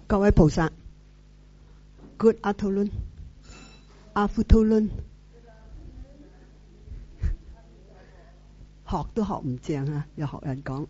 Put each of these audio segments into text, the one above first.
各位菩薩 ，Good afternoon，學都學唔正啊！又學人講，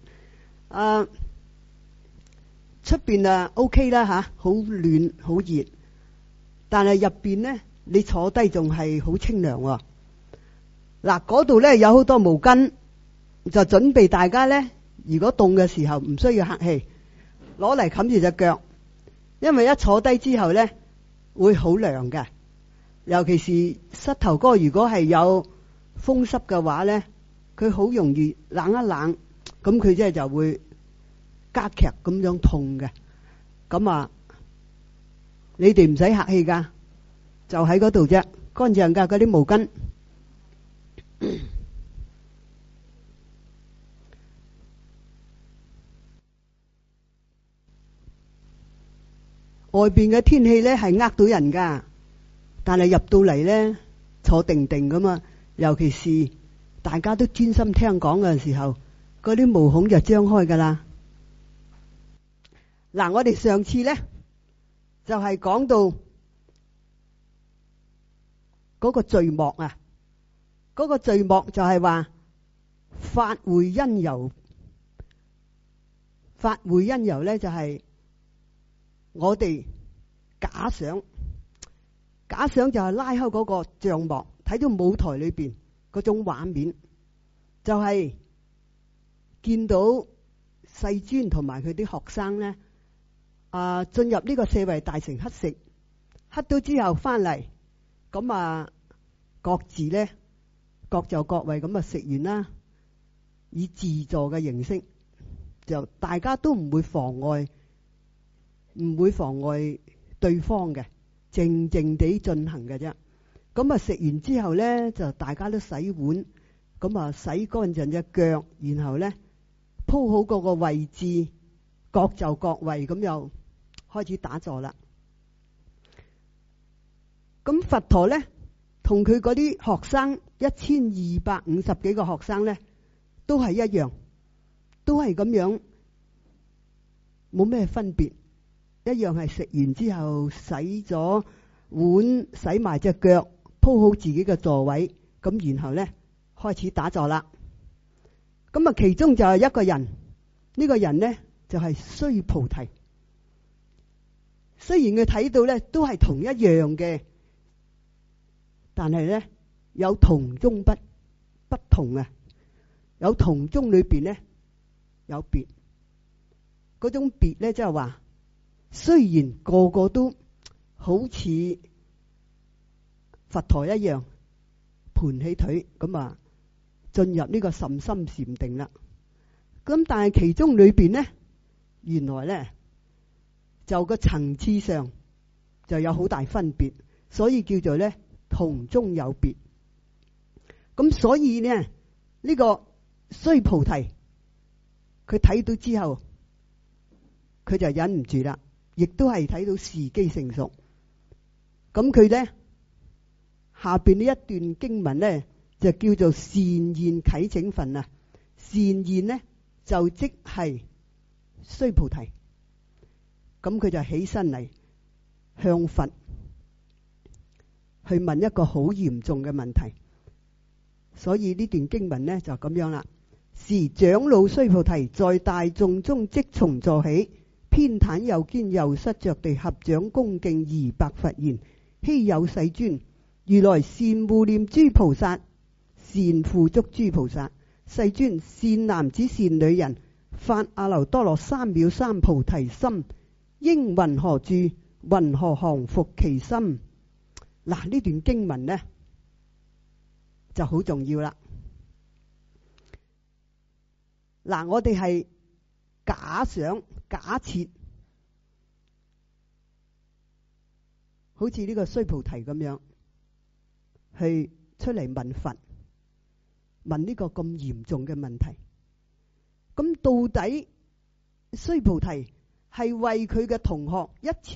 出邊啊 OK 啦吓，好暖好熱，但係入邊呢，你坐低仲係好清涼喎。嗱，嗰度呢有好多毛巾，就準備大家呢，如果凍嘅時候唔需要客氣，攞嚟冚住隻腳。因為一坐低之後呢，會好涼嘅，尤其是膝頭哥如果係有風濕嘅話呢，佢好容易冷一冷，咁佢即係就會加劇咁樣痛嘅。咁啊，你哋唔使客氣噶，就喺嗰度啫，乾淨噶嗰啲毛巾。外邊嘅天氣呢係呃到人噶，但係入到嚟呢，坐定定噶嘛，尤其是大家都專心聽講嘅時候，嗰啲毛孔就張開噶啦。嗱，我哋上次呢就係講到嗰個序幕啊，嗰個序幕就係話法會因由，法會因由呢就係我哋假想就係拉開嗰個帳幕，睇到舞台裏邊嗰種畫面，就係見到世尊同埋佢啲學生呢，進入呢個舍衛大城乞食，乞到之後翻嚟，咁各自呢，各就各位咁食完啦，以自助嘅形式，就大家都唔會妨礙對方嘅，靜靜地進行嘅啫。咁食完之後呢，就大家都洗碗，咁洗乾淨隻腳，然後呢，鋪好嗰個位置，各就各位，咁又開始打坐啦。咁佛陀呢，同佢嗰啲學生1250幾個學生呢，都係一樣，都係咁樣，冇咩分別。一樣係食完之後洗咗碗，洗埋隻腳，鋪好自己嘅座位，咁然後呢，開始打坐啦。咁其中就係一個人，呢個人呢，就係須菩提。雖然佢睇到呢都係同一樣嘅，但係呢，有同中不同啊，有同中裏邊呢，有別，嗰種別呢，即係話。雖然個個都好似佛陀一樣盤起腿咁進入呢個甚深禪定啦，咁但係其中裏邊呢，原來呢就個層次上就有好大分別，所以叫做呢同中有別。咁所以呢，呢個須菩提佢睇到之後，佢就忍唔住啦。亦都係睇到時機成熟，咁佢呢下邊呢一段經文呢，就叫做善現啟請分啊。善現呢就即係須菩提，咁佢就起身嚟向佛去問一個好嚴重嘅問題。所以呢段經文呢就咁樣啦。時長老須菩提在大眾中即從座起，偏袒右肩右膝着地合掌恭敬而白佛言：希有世尊，如來善護念諸菩薩，善付囑諸菩薩。世尊，善男子善女人發阿耨多羅三藐三菩提心，應云何住？云何降伏其心？嗱，呢段經文呢就好重要啦。嗱，我哋係假想假設，好似呢個須菩提咁樣去出嚟問佛，問呢個咁嚴重嘅問題。咁到底須菩提係為佢嘅同學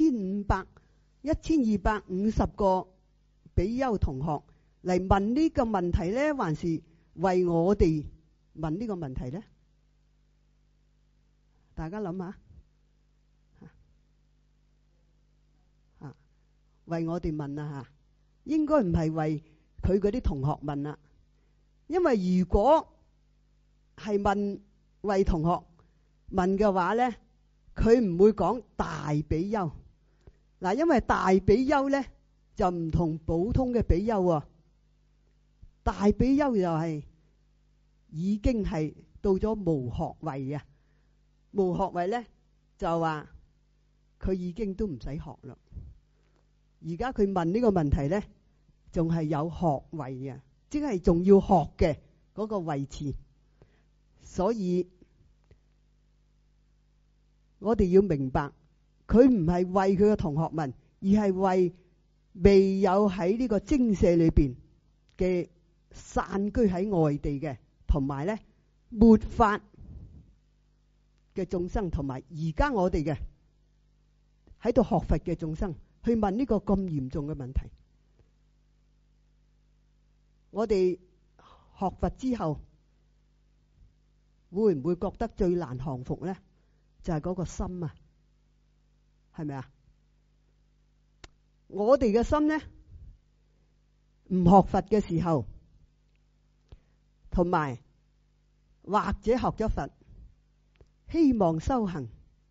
1250個比丘同學嚟問呢個問題呢，還是為我哋問呢個問題呢？大家諗下， 為我哋問啦嚇，應該唔係為佢嗰啲同學問啦，因為如果係問為同學問嘅話咧，佢唔會講大比丘嗱，因為大比丘咧就唔同普通嘅比丘喎，大比丘就係已經係到咗無學位啊，無學位咧就話佢已經都唔使學啦。而家佢問呢個問題咧，仲係有學位啊，即係仲要學嘅嗰個位置。所以我哋要明白，佢唔係為佢嘅同學問，而係為未有喺呢個精舍裏邊嘅散居喺外地嘅，同埋咧末法嘅眾生，同埋而家我哋嘅喺度學佛嘅眾生，去問呢個咁嚴重嘅問題。我哋學佛之後，會唔會覺得最難降服咧？就係嗰個心啊，係咪啊？我哋嘅心咧，唔學佛嘅時候，同埋或者學咗佛，希望修行，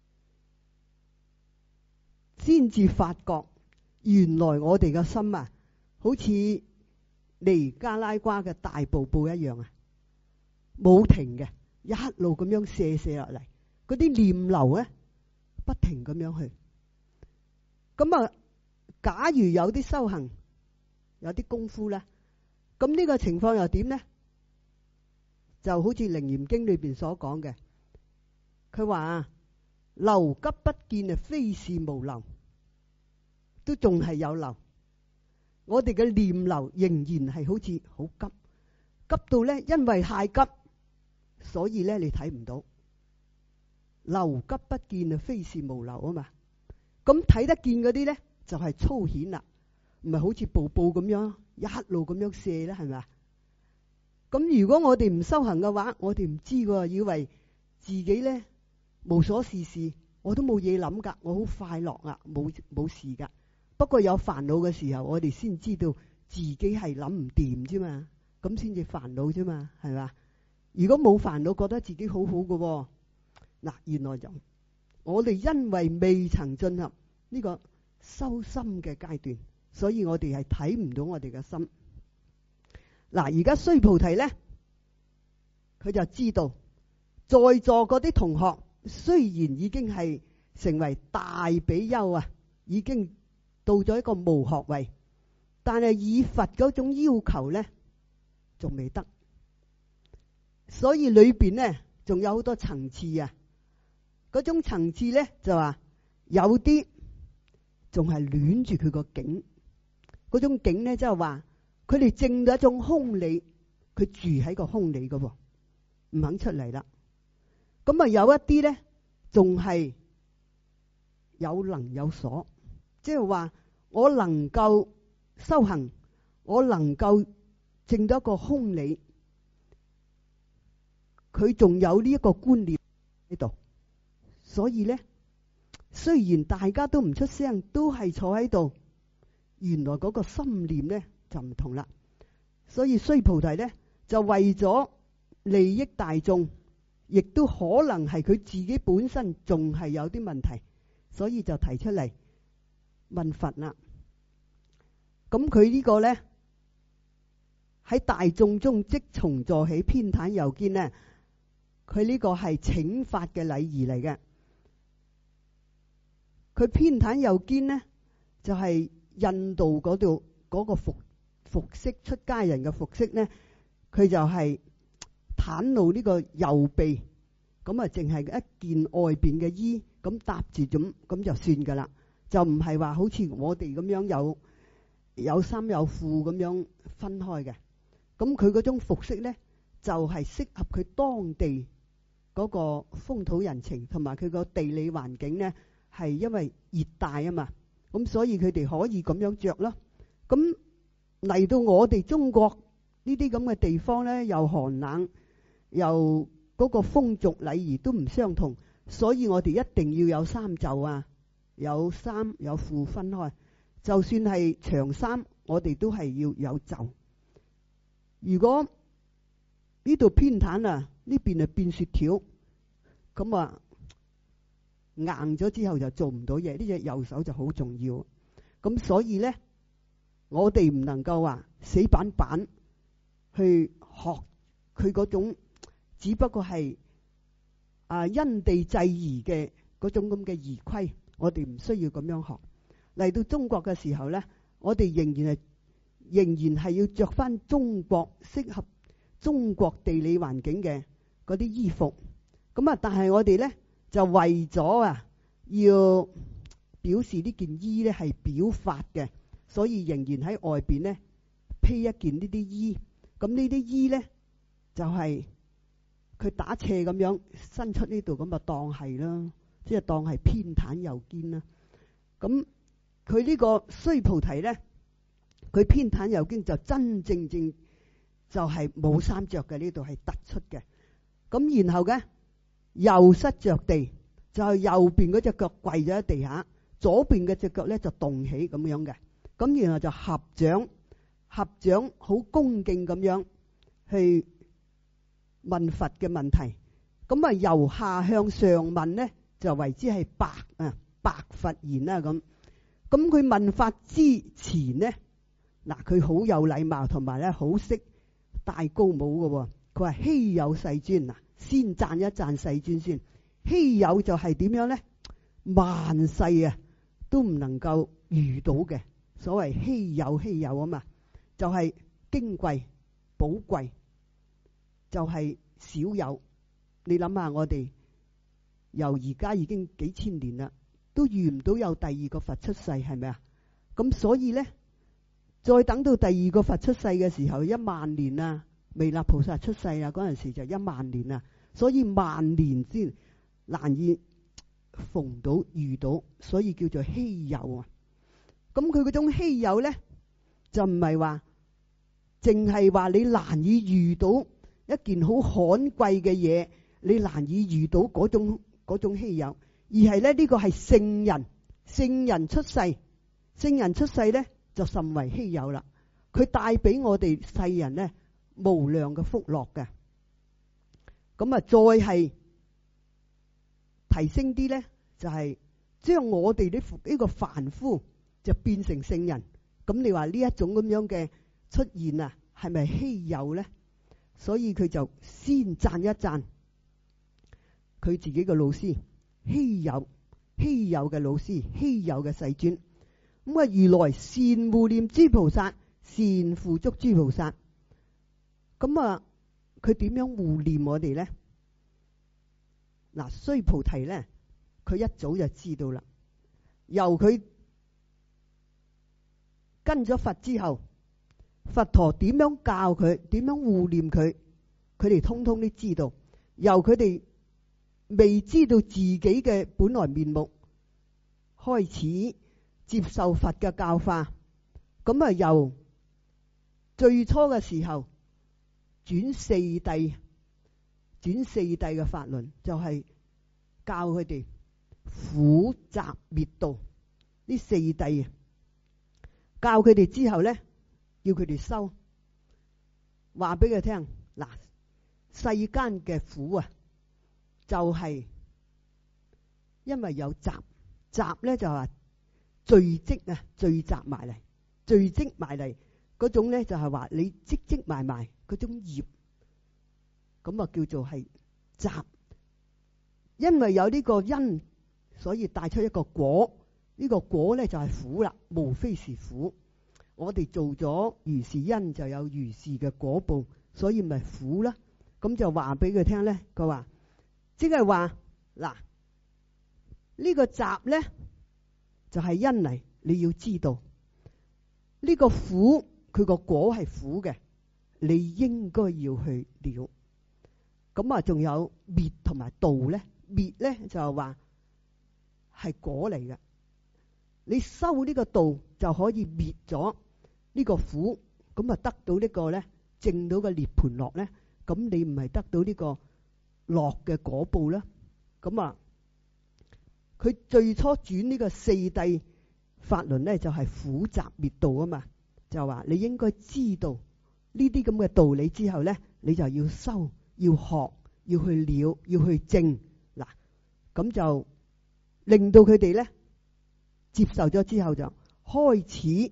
先至發覺原來我哋嘅心啊，好似尼加拉瓜嘅大瀑布一樣啊，冇停嘅，一路咁樣射落嚟，嗰啲念流咧不停咁樣去。咁啊，假如有啲修行，有啲功夫咧，咁呢個情況又點咧？就好似《楞嚴經》裏邊所講嘅，佢話流急不見啊，非是無流，都仲係有流。我哋嘅念流仍然係好似好急，急到咧，因為太急，所以咧你睇唔到。流急不見啊，非是無流啊嘛。咁睇得見嗰啲咧，就係粗顯啦，唔係好似瀑布咁樣一路咁樣射咧，係咪啊？咁如果我哋唔修行嘅話，我哋唔知㗎，以為自己咧無所事事，我都冇嘢諗噶，我好快樂啊，冇事噶。不過有煩惱嘅時候，我哋先知道自己係諗唔掂啫嘛，咁先至煩惱啫嘛，係嘛？如果冇煩惱，覺得自己好好嘅，嗱，原來就我哋因為未曾進入呢個修心嘅階段，所以我哋係睇唔到我哋嘅心。嗱，而家須菩提咧，佢就知道在座嗰啲同學雖然已經係成為大比丘啊，已經到咗一個無學位，但係以佛嗰種要求咧，仲未得。所以裏邊咧仲有好多層次啊。嗰種層次咧就話有啲仲係戀住佢個境，嗰種境咧即係話佢哋證到一種空理，佢住喺個空理嘅，唔肯出嚟啦。咁啊有一啲咧仲係有能有所，即係話我能夠修行，我能夠證到一個空理，佢仲有呢一個觀念喺度。所以咧，雖然大家都唔出聲，都係坐喺度，原來嗰個心念咧就唔同啦。所以須菩提咧就為咗利益大眾，亦都可能係佢自己本身仲係有啲問題，所以就提出嚟問佛啦。咁佢呢個咧喺大眾中即從座起，偏袒右肩咧，佢呢個係請法嘅禮儀嚟嘅。佢偏袒右肩呢，就係印度嗰度嗰個服飾，出家人嘅服飾呢，佢就係袒露呢個右臂，咁啊淨係一件外邊嘅衣咁搭住咁就算噶啦，就唔係話好似我哋咁樣有衫有褲咁樣分開嘅。咁佢嗰種服飾呢，就係適合佢當地嗰個風土人情同埋佢個地理環境呢，係因為熱帶啊嘛，咁所以佢哋可以咁樣着咯。咁嚟到我哋中國呢啲咁嘅地方呢，又寒冷，又嗰個風俗禮儀都唔相同，所以我哋一定要有衫袖啊，有衫有褲分開， 就算係長衫，我哋都係要有袖。如果呢度偏袒啊，呢邊啊變雪條，咁啊硬咗之後就做唔到嘢。呢隻右手就好重要。咁所以咧，我哋唔能夠話死板板去學佢嗰種，只不過係因地制宜嘅嗰種咁嘅儀規。我哋唔需要咁樣學。嚟到中國嘅時候咧，我哋仍然係要着翻中國適合中國地理環境嘅嗰啲衣服。咁啊，但係我哋咧就為咗要表示呢件衣咧係表法嘅，所以仍然喺外邊咧披一件呢啲衣。咁呢啲衣咧就係佢打斜咁樣伸出呢度，咁啊當係啦，即係當係偏袒右肩啦。咁佢呢個須菩提咧，佢偏袒右肩就真正就係冇衫着嘅，呢度係突出嘅。咁然後嘅右膝着地，就係右邊嗰隻腳跪咗喺地下，左邊嘅隻腳咧就動起咁樣嘅。咁然後就合掌好恭敬咁樣去問佛嘅問題。咁啊由下向上問咧，就為之係白佛言啦咁。咁佢問法之前呢，嗱佢好有禮貌，同埋咧好識戴高帽嘅。佢話稀有世尊，先讚一讚世尊先。稀有就係點樣咧？萬世都唔能夠遇到嘅，所謂稀有啊嘛，就係矜貴寶貴，就係少有。你諗下，我哋由而家已經幾千年啦，都遇唔到有第二個佛出世，係咪啊？咁所以咧，再等到第二個佛出世嘅時候，10000年啊，彌勒菩薩出世啊，嗰陣時就10000年啊，所以萬年先難以逢到遇到，所以叫做稀有啊。咁佢嗰種稀有咧，就唔係話淨係話你難以遇到一件好罕貴嘅嘢，你難以遇到嗰種稀有，而係咧呢個係聖人出世，聖人出世咧就甚為稀有啦。佢帶俾我哋世人咧無量嘅福樂嘅。咁啊，再係提升啲咧，就係將我哋呢個凡夫就變成聖人。咁你話呢一種咁樣嘅出現啊，係咪稀有咧？所以佢就先讚一讚佢自己嘅老師，稀有嘅老師，稀有嘅世尊。咁啊，如來善護念諸菩薩，善付囑諸菩薩。咁啊，佢點樣護念我哋咧？嗱，須菩提咧，佢一早就知道啦。由佢跟咗佛之後，佛陀點樣教佢，點樣護念佢，佢哋通通都知道。由佢哋未知道自己嘅本來面目，開始接受佛嘅教化。咁啊，由最初嘅時候轉四諦嘅法輪，就係教佢哋苦集滅道呢四諦啊。教佢哋之後咧，要佢哋修，話俾佢聽嗱，世間嘅苦啊，就係因為有集咧，就話聚積埋嚟嗰種咧，就係話你積埋嗰種業，咁啊叫做係集。因為有呢個因，所以帶出一個果。呢個果咧就係苦啦，無非是苦。我哋做咗如是因，就有如是嘅果報，所以咪苦啦。咁就話俾佢聽咧，佢話即係話嗱，呢個集咧就係因嚟，你要知道呢個苦，佢個果係苦嘅，你應該要去了。咁啊，仲有滅同埋道咧，滅咧就係話係果嚟嘅。你修呢個道就可以滅咗呢個苦，咁啊得到呢個咧證到個涅槃樂咧，咁你唔係得到呢個樂嘅果報啦。咁啊，佢最初轉呢個四諦法輪咧就係苦集滅道啊嘛，就話你應該知道呢啲咁嘅道理之後咧，你就要修、要學、要去了、要去證嗱，咁就令到佢哋咧接受咗之後就開始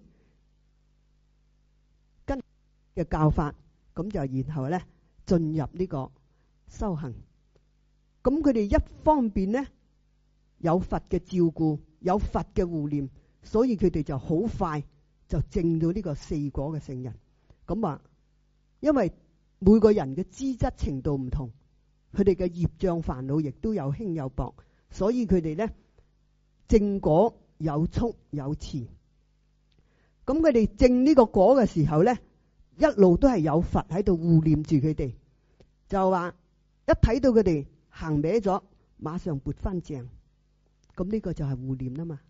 跟嘅教法，咁就然後咧進入呢個修行。咁佢哋一方面咧有佛嘅照顧，有佛嘅護念，所以佢哋就好快就證到呢個四果嘅聖人。咁話，因為每個人嘅資質程度唔同，佢哋嘅業障煩惱亦都有輕有薄，所以佢哋咧證果有速有遲。咁佢哋證呢個果嘅時候咧，一路都係有佛喺度護念住佢哋，就話一睇到佢哋行歪咗，馬上撥翻正。咁呢個就係護念啦嘛。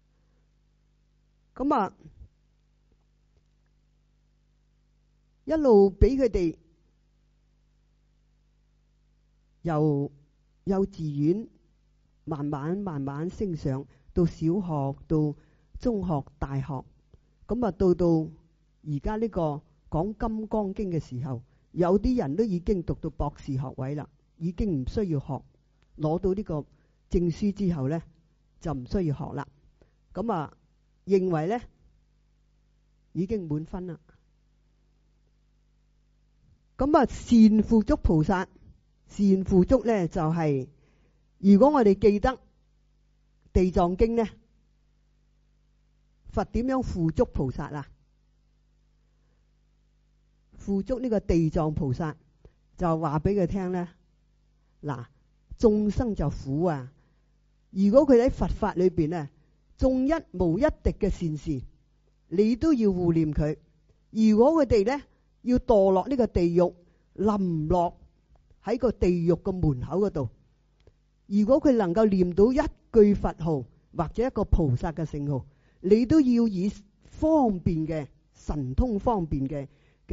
咁啊，一路俾佢哋由幼稚園慢慢升上到小學，到中學、大學。咁啊，到而家呢個講《金剛經》嘅時候，有啲人都已經讀到博士學位啦，已經唔需要學，攞到呢個證書之後呢，就唔需要學啦。咁啊，認為呢已經滿分啦。咁啊，善付囑菩薩，善付囑呢就係、如果我哋記得地藏經呢，佛點樣付囑菩薩啊？付囑呢個地藏菩薩就話俾佢聽呢，嗱，眾生就苦啊！如果佢喺佛法裏邊呢，種一無一滴嘅善事，你都要護念佢。如果佢哋呢要墮落呢個地獄，臨落喺個地獄個門口嗰度，如果佢能夠念到一句佛號或者一個菩薩嘅聖號，你都要以方便嘅神通方便嘅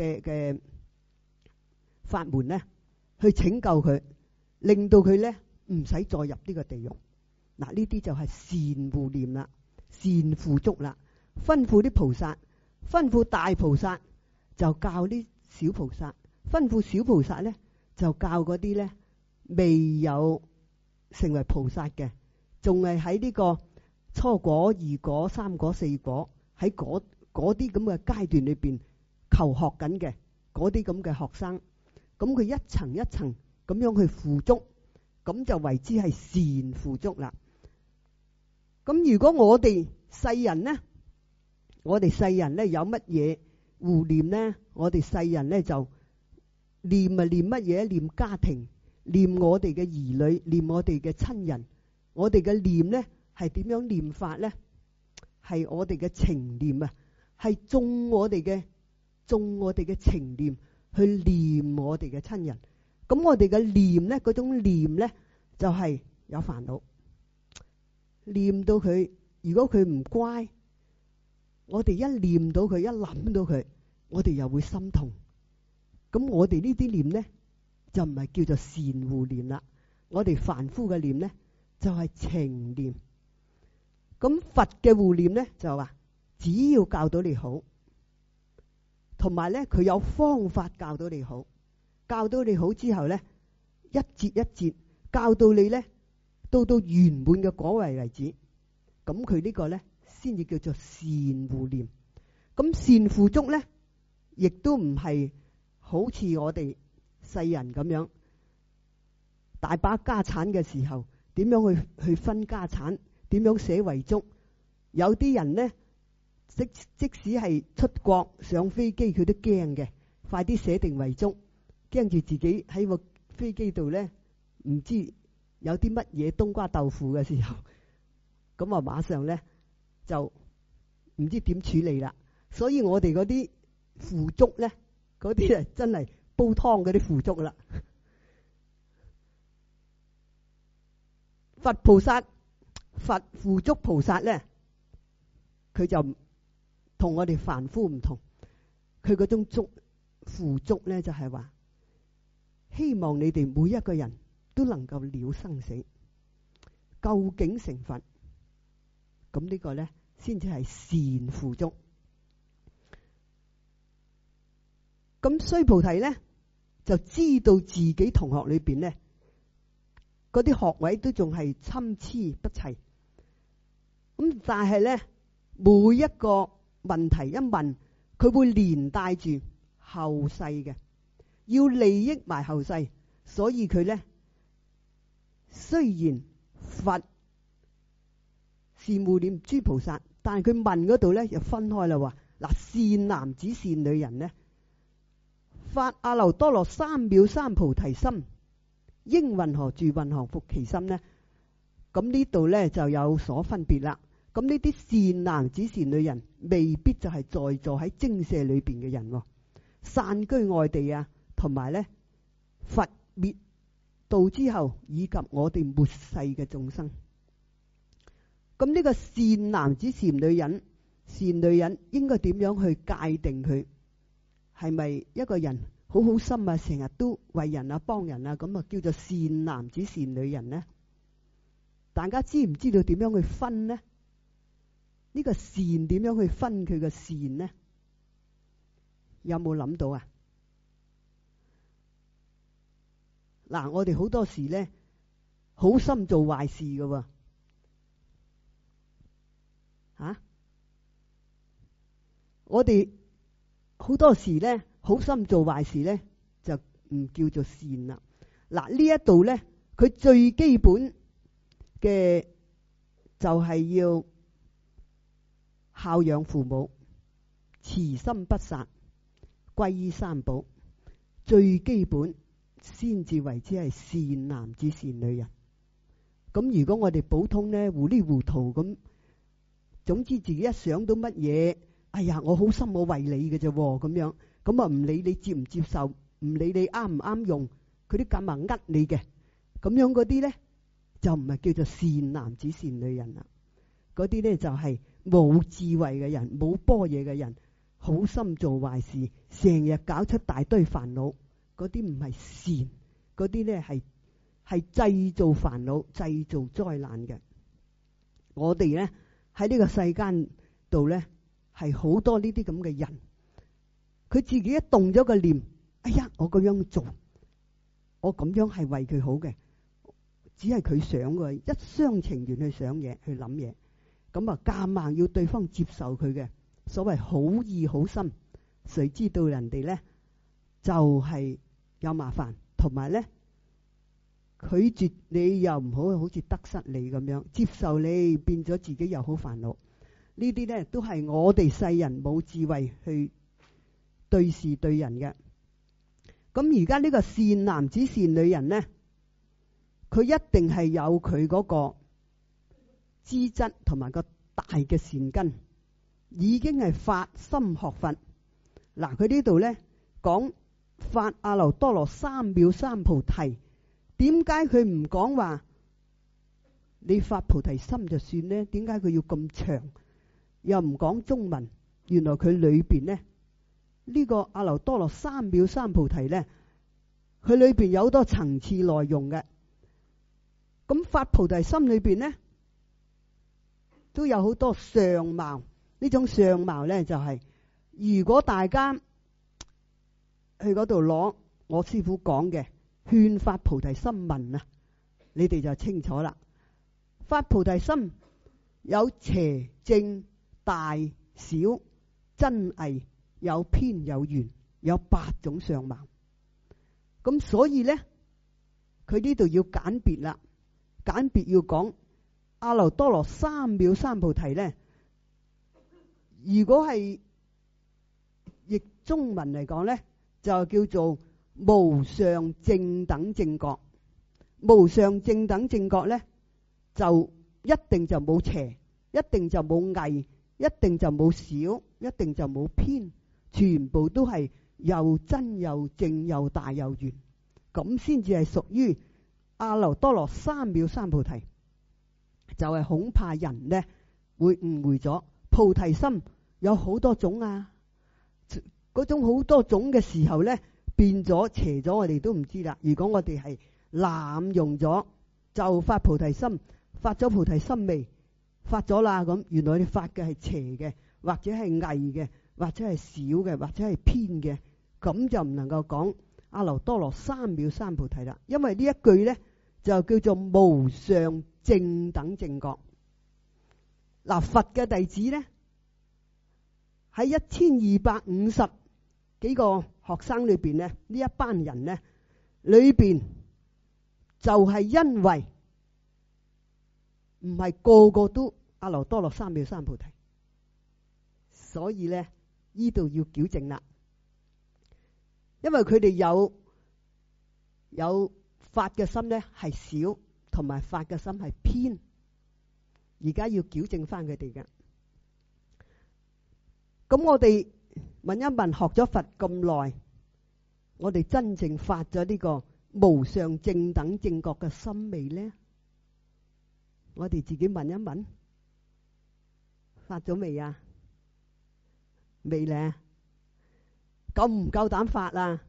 法門呢去拯救佢，令到佢呢唔使再入呢個地獄。嗱，呢啲就係善護念啦，善付囑啦。吩咐啲菩薩，吩咐大菩薩就教啲小菩薩，吩咐小菩薩呢就教嗰啲呢未有成為菩薩嘅，仲係喺呢個初果、二果、三果、四果，喺嗰啲咁嘅階段裏邊求學緊嘅嗰啲咁嘅學生，咁佢一層一層咁樣去付囑，咁就為之係善付囑啦。咁如果我哋世人呢有乜嘢護念呢？我哋世人呢就念乜嘢？念家庭，念我哋嘅兒女，念我哋嘅親人。我哋嘅念呢係點樣念法呢？係我哋嘅情念啊，係種我哋嘅情念去念我哋嘅親人。咁我哋嘅念呢，嗰種念呢就係有煩惱。念到佢，如果佢唔乖，我哋一念到佢，一諗到佢，我哋又會心痛。咁我哋呢啲念呢，就唔係叫做善護念啦。我哋凡夫嘅念呢，就係情念。咁佛嘅護念呢，就話只要教到你好，同埋呢佢有方法教到你好，教到你好之後呢，一節一節教到你呢，到圓滿嘅果位為止。咁佢呢個呢先至叫做善護念。咁善付囑呢，亦都唔係好似我哋世人咁樣大把家產嘅時候，點樣去分家產，點樣寫遺囑。有啲人呢，即使係出國上飛機，佢都驚嘅，快啲寫定遺囑，驚住自己喺個飛機度呢，唔知有啲乜嘢冬瓜豆腐嘅時候，咁啊馬上呢就唔知點處理啦。所以我哋嗰啲付囑呢，嗰啲啊真係煲湯嗰啲付囑啦。佛付囑菩薩呢，佢就同我哋凡夫唔同。佢嗰種付囑呢，就係話希望你哋每一個人都能夠了生死，究竟成佛。咁呢個呢， 先至係善富足。咁須菩提咧就知道自己同學裏邊咧嗰啲學位都仲係參差不齊。咁但係咧每一個問題一問，佢會連帶住後世嘅，要利益埋後世，所以佢咧雖然佛是護念諸菩薩，但係佢問嗰度咧又分開啦，話嗱，善男子善女人咧，發阿耨多羅三藐三菩提心，應云何住？云何伏其心呢？咁呢度咧就有所分別啦。咁呢啲善男子善女人未必就係在座喺精舍裏邊嘅人，散居外地啊，同埋咧佛滅度之後，以及我哋末世嘅眾生。咁呢個善男子善女人，善女人應該點樣去界定佢係咪一個人好好心啊，成日都為人啊幫人啊，咁啊叫做善男子善女人呢？大家知唔知道點樣去分呢？呢個善點樣去分佢嘅善呢？有冇諗到啊？嗱，我哋好多時咧好心做壞事㗎喎，我哋好多時咧好心做壞事咧就唔叫做善啦。嗱，呢一度咧佢最基本嘅就係要孝養父母、慈心不殺、皈依三寶，最基本先至為之係善男子善女人。咁如果我哋普通咧糊裡糊塗咁，總之自己一想到乜嘢，哎呀我好心我為你嘅啫咁樣，咁啊唔理你接唔接受，唔理你啱唔啱用，佢啲咁啊呃你嘅，咁樣嗰啲咧就唔係叫做善男子善女人啦。嗰啲咧就係冇智慧嘅人，冇般若嘅人，好心做壞事，成日搞出大堆煩惱，嗰啲唔係善，嗰啲咧係製造煩惱、製造災難嘅。我哋咧喺呢個世間度咧係好多呢啲咁嘅人，佢自己一動咗個念，哎呀我咁樣做，我咁樣係為佢好嘅，只係佢想嘅，一廂情願去想嘢去諗嘢。咁啊，夾硬要對方接受佢嘅所謂好意好心，誰知道人哋咧就係有麻煩，同埋咧拒絕你又唔好似得失你咁樣，接受你變咗自己又好煩惱。呢啲咧都係我哋世人冇智慧去對事對人嘅。咁而家呢個善男子善女人咧，佢一定係有佢嗰個資質同埋個大嘅善根，已經係發心學佛。嗱，佢呢度咧講發阿耨多羅三藐三菩提，點解佢唔講話你發菩提心就算呢？點解佢要咁長？又唔講中文？原來佢裏邊呢，呢個阿耨多羅三藐三菩提咧，佢裏邊有好多層次內容嘅。咁發菩提心裏邊呢，都有好多相貌。呢種相貌咧就係，如果大家去嗰度攞我師父講嘅勸發菩提心文啊，你哋就清楚啦。發菩提心有邪正大小真偽，有偏有圓，有8種相貌。咁所以咧佢呢度要簡別啦，簡別要講阿耨多羅三藐三菩提咧，如果係譯中文嚟講咧，就叫做無上正等正覺。無上正等正覺咧，就一定就冇邪，一定就冇偽，一定就冇少，一定就冇偏，全部都係又真又正又大又圓，咁先至係屬於阿耨多羅三藐三菩提。就係恐怕人呢會誤會咗菩提心有好多種啊，嗰種好多種嘅時候呢，變咗邪咗，我哋都唔知啦。如果我哋係濫用咗，就發菩提心，發咗菩提心未？ 發咗啦，咁原來你發嘅係邪嘅，或者係偽嘅，或者係少嘅，或者係偏嘅，咁就唔能夠講阿耨多羅三藐三菩提啦。因為呢一句呢，就叫做無上正等正覺。嗱，佛嘅弟子呢，喺1250幾個學生裏邊呢，呢一班人呢裏邊就係因為唔係個個都阿耨多羅三藐三菩提，所以呢呢度要矯正啦。因為佢哋有發嘅心呢係少，同埋發嘅心係偏，而家要矯正翻佢哋嘅。咁我哋問一問，學咗佛咁耐，我哋真正發咗呢個無上正等正覺嘅心未呢？我哋自己問一問，發咗未啊？未呢？夠唔夠膽發啊？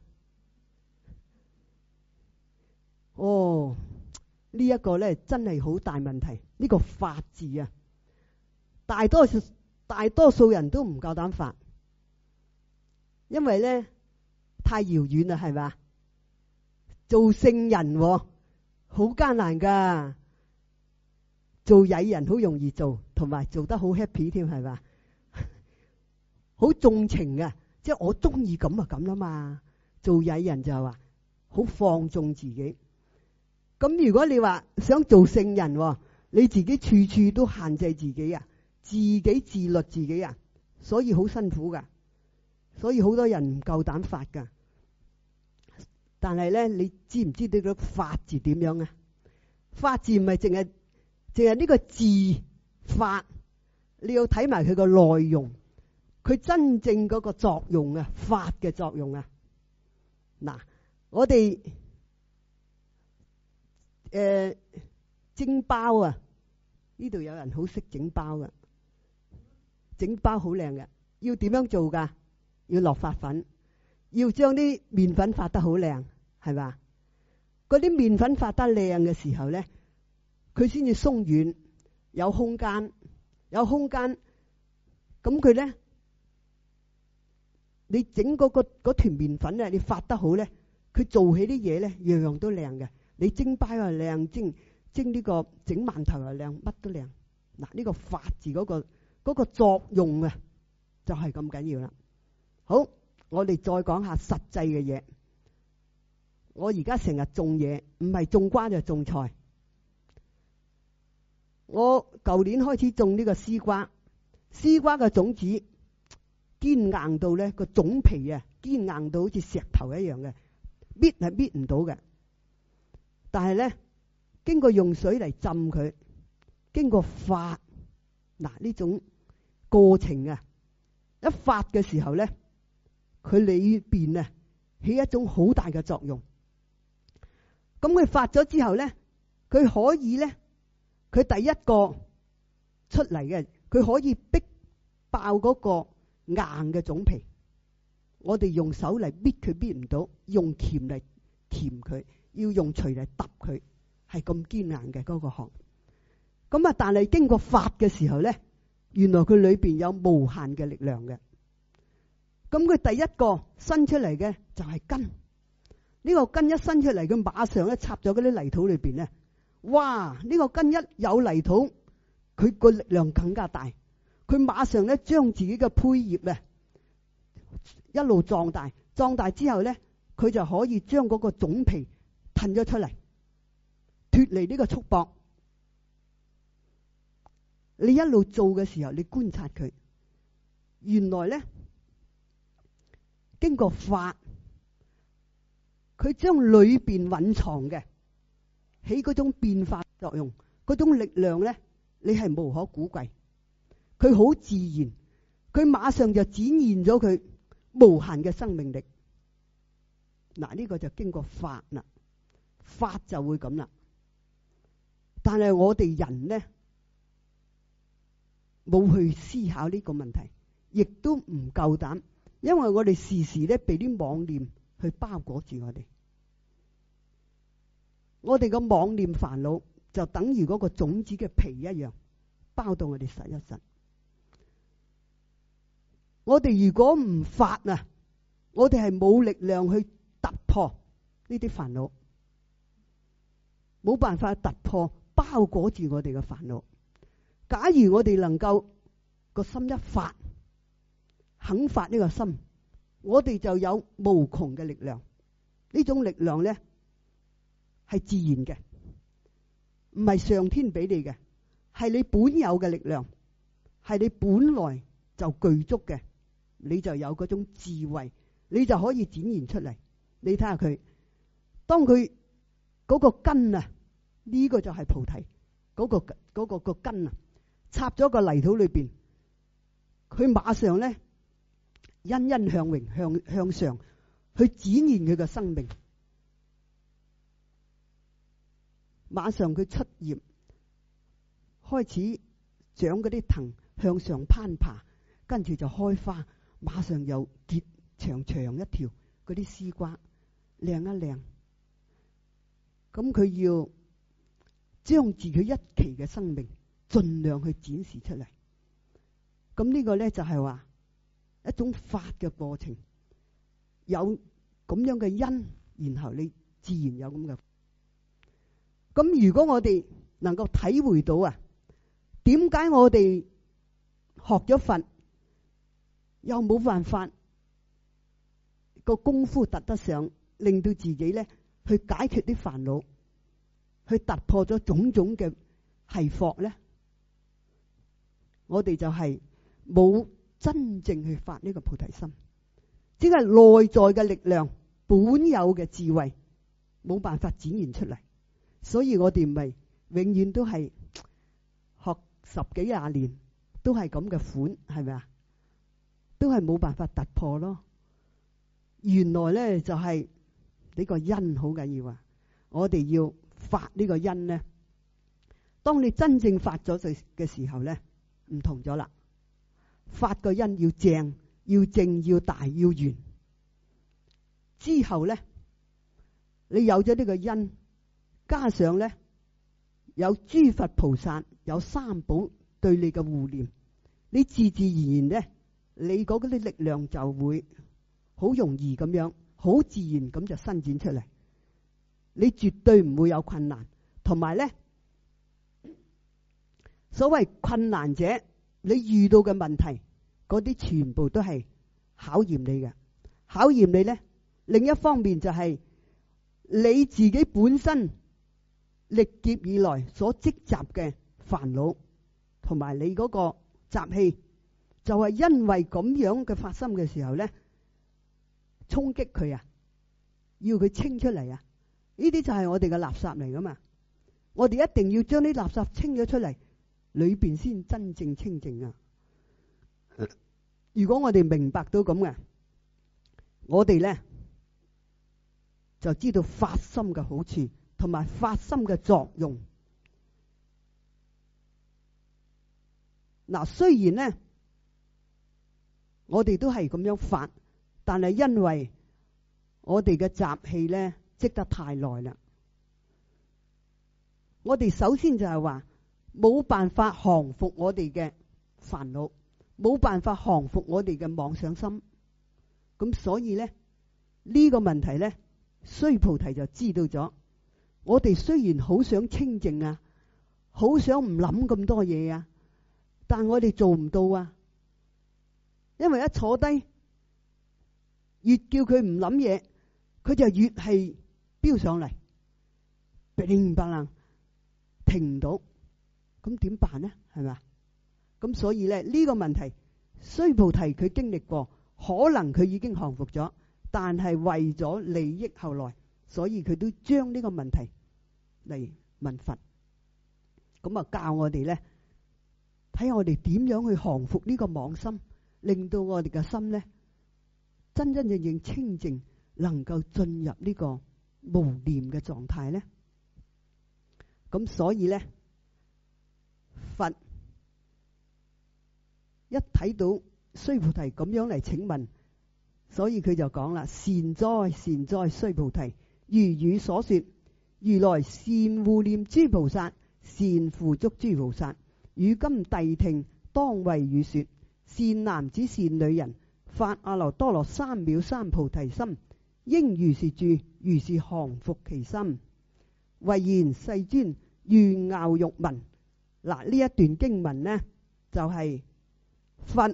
哦，呢一個呢真係好大問題。呢個發字啊，大多數人都唔夠膽發，因為呢太遙遠啦，係嘛？做聖人好艱難噶，做偉人好容易做，同埋做得好 happy 添，係嘛？好縱情嘅，即係我中意咁就咁啦嘛。做偉人就係話好放縱自己。咁如果你話想做聖人，你自己處處都限制自己啊，自己自律自己啊，所以好辛苦噶。所以好多人唔夠膽發噶。但係咧，你知唔知道個發字點樣啊？發字唔係淨係呢個字發，你要睇埋佢個內容，佢真正嗰個作用啊，發嘅作用啊。嗱，我哋蒸包啊，呢度有人好識整包噶，整包好靚嘅。要點樣做噶？要落發粉，要將啲麵粉發得好靚，係嘛？嗰啲麵粉發得靚嘅時候咧，佢先至鬆軟，有空間。咁佢咧，你整嗰團麵粉咧，你發得好咧，佢做起啲嘢咧，樣樣都靚嘅。你蒸包又靚，蒸呢個整饅頭又靚，乜都靚。嗱，呢個發字嗰個作用啊，就係咁緊要啦。好，我哋再講下實際嘅嘢。我而家成日種嘢，唔係種瓜就種菜。我舊年開始種呢個絲瓜，絲瓜嘅種子堅硬到咧，個種皮啊堅硬到好似石頭一樣嘅，搣係搣唔到嘅。但係咧，經過用水嚟浸佢，經過發，嗱呢種過程啊，一發嘅時候咧，佢裏邊啊起一種好大嘅作用。咁佢發咗之後咧，佢可以咧，佢第一個出嚟嘅，佢可以逼爆嗰個硬嘅種皮。我哋用手嚟搣佢搣唔到，用鉗嚟鉗佢，要用錘嚟揼佢，係咁堅硬嘅嗰個殼。咁啊，但係經過發嘅時候咧，原來佢裏邊有無限嘅力量嘅。咁佢第一個伸出嚟嘅就係根。呢個根一伸出嚟，佢馬上咧插咗嗰啲泥土裏邊咧，哇！呢個根一有泥土，佢個力量更加大。佢馬上咧將自己嘅胚葉咧一路壯大，壯大之後咧，佢就可以將嗰個種皮褪咗出嚟，脫離呢個束縛。你一路做嘅時候，你觀察佢，原來咧經過發，佢將裏邊蘊藏嘅起嗰種變化作用，嗰種力量咧，你係無可估計。佢好自然，佢馬上就展現咗佢無限嘅生命力。嗱，呢個就經過發啦，發就會咁啦。但係我哋人咧冇去思考呢個問題，亦都唔夠膽，因為我哋時時咧被啲妄念去包裹住我哋。我哋個妄念煩惱就等於嗰個種子嘅皮一樣， 包到我哋實一實。我哋如果唔發啊，我哋係冇力量去突破呢啲煩惱，冇辦法突破包裹住我哋嘅煩惱。假如我哋能夠個心一發，肯發呢個心，我哋就有無窮嘅力量。呢種力量咧係自然嘅，唔係上天俾你嘅，係你本有嘅力量，係你本來就具足嘅，你就有嗰種智慧，你就可以展現出嚟。你睇下佢，當佢嗰個根啊，呢個就係菩提嗰個根啊，插咗個泥土裏邊，佢馬上咧欣欣向榮，向上去展現佢嘅生命。馬上佢出葉，開始長嗰啲藤向上攀爬，跟住就開花，馬上又結長長一條嗰啲絲瓜，靚一靚。咁佢要將自己一期嘅生命盡量去展示出嚟。咁呢個咧就係話一種發嘅過程，有咁樣嘅因，然後你自然有咁嘅。咁如果我哋能夠體會到啊，點解我哋學咗佛又冇辦法個功夫達得上，令到自己咧去解決啲煩惱，去突破咗種種嘅係惑咧？我哋就係冇真正去發呢個菩提心，只係內在嘅力量，本有嘅智慧冇辦法展現出嚟。所以我哋咪永遠都係學十幾廿年都係咁嘅款，係咪啊？都係冇辦法突破咯。原來咧就係呢個因好緊要啊！我哋要發呢個因咧，當你真正發咗嘅時候咧，唔同咗啦。發個因要正，要正，要大，要圓。之後咧，你有咗呢個因，加上咧有諸佛菩薩，有三寶對你嘅護念，你自自然然咧，你嗰啲力量就會好容易咁樣，好自然咁就伸展出嚟。你絕對唔會有困難，同埋咧，所謂困難者，你遇到嘅問題，嗰啲全部都係考驗你嘅。考驗你咧，另一方面就係你自己本身歷劫以來所積集嘅煩惱，同埋你嗰個習氣，就係因為咁樣嘅發生嘅時候咧，衝擊佢啊，要佢清出嚟啊！呢啲就係我哋嘅垃圾嚟噶嘛，我哋一定要將啲垃圾清咗出嚟，裏邊先真正清淨啊！如果我哋明白到咁嘅，我哋咧就知道發心嘅好處，同埋發心嘅作用。嗱，雖然咧我哋都係咁樣發，但係因為我哋嘅習氣咧積得太耐啦，我哋首先就係話冇辦法降服我哋嘅煩惱，冇辦法降服我哋嘅妄想心。咁所以咧呢個問題咧，須菩提就知道咗。我哋雖然好想清淨啊，好想唔諗咁多嘢啊，但我哋做唔到啊。因為一坐低，越叫佢唔諗嘢，佢就越係飆上嚟，乒乓啷停唔到。咁點辦呢？係咪？咁所以咧呢個問題，須菩提佢經歷過，可能佢已經降服咗，但係為咗利益後來，所以佢都將呢個問題嚟問佛。咁啊教我哋咧，睇下我哋點樣去降服呢個妄心，令到我哋嘅心咧真真正正清淨，能夠進入呢個無念嘅狀態咧。咁所以咧，佛一睇到須菩提咁樣嚟請問，所以佢就講啦：善哉善哉，須菩提，如汝所說，如來善護念諸菩薩，善付囑諸菩薩， 汝今諦聽，當為汝說。善男子善女人，發阿耨多羅三藐三菩提心，應如是住，如是降伏其心。唯然世尊，願樂欲聞。嗱，呢一段經文呢，就係佛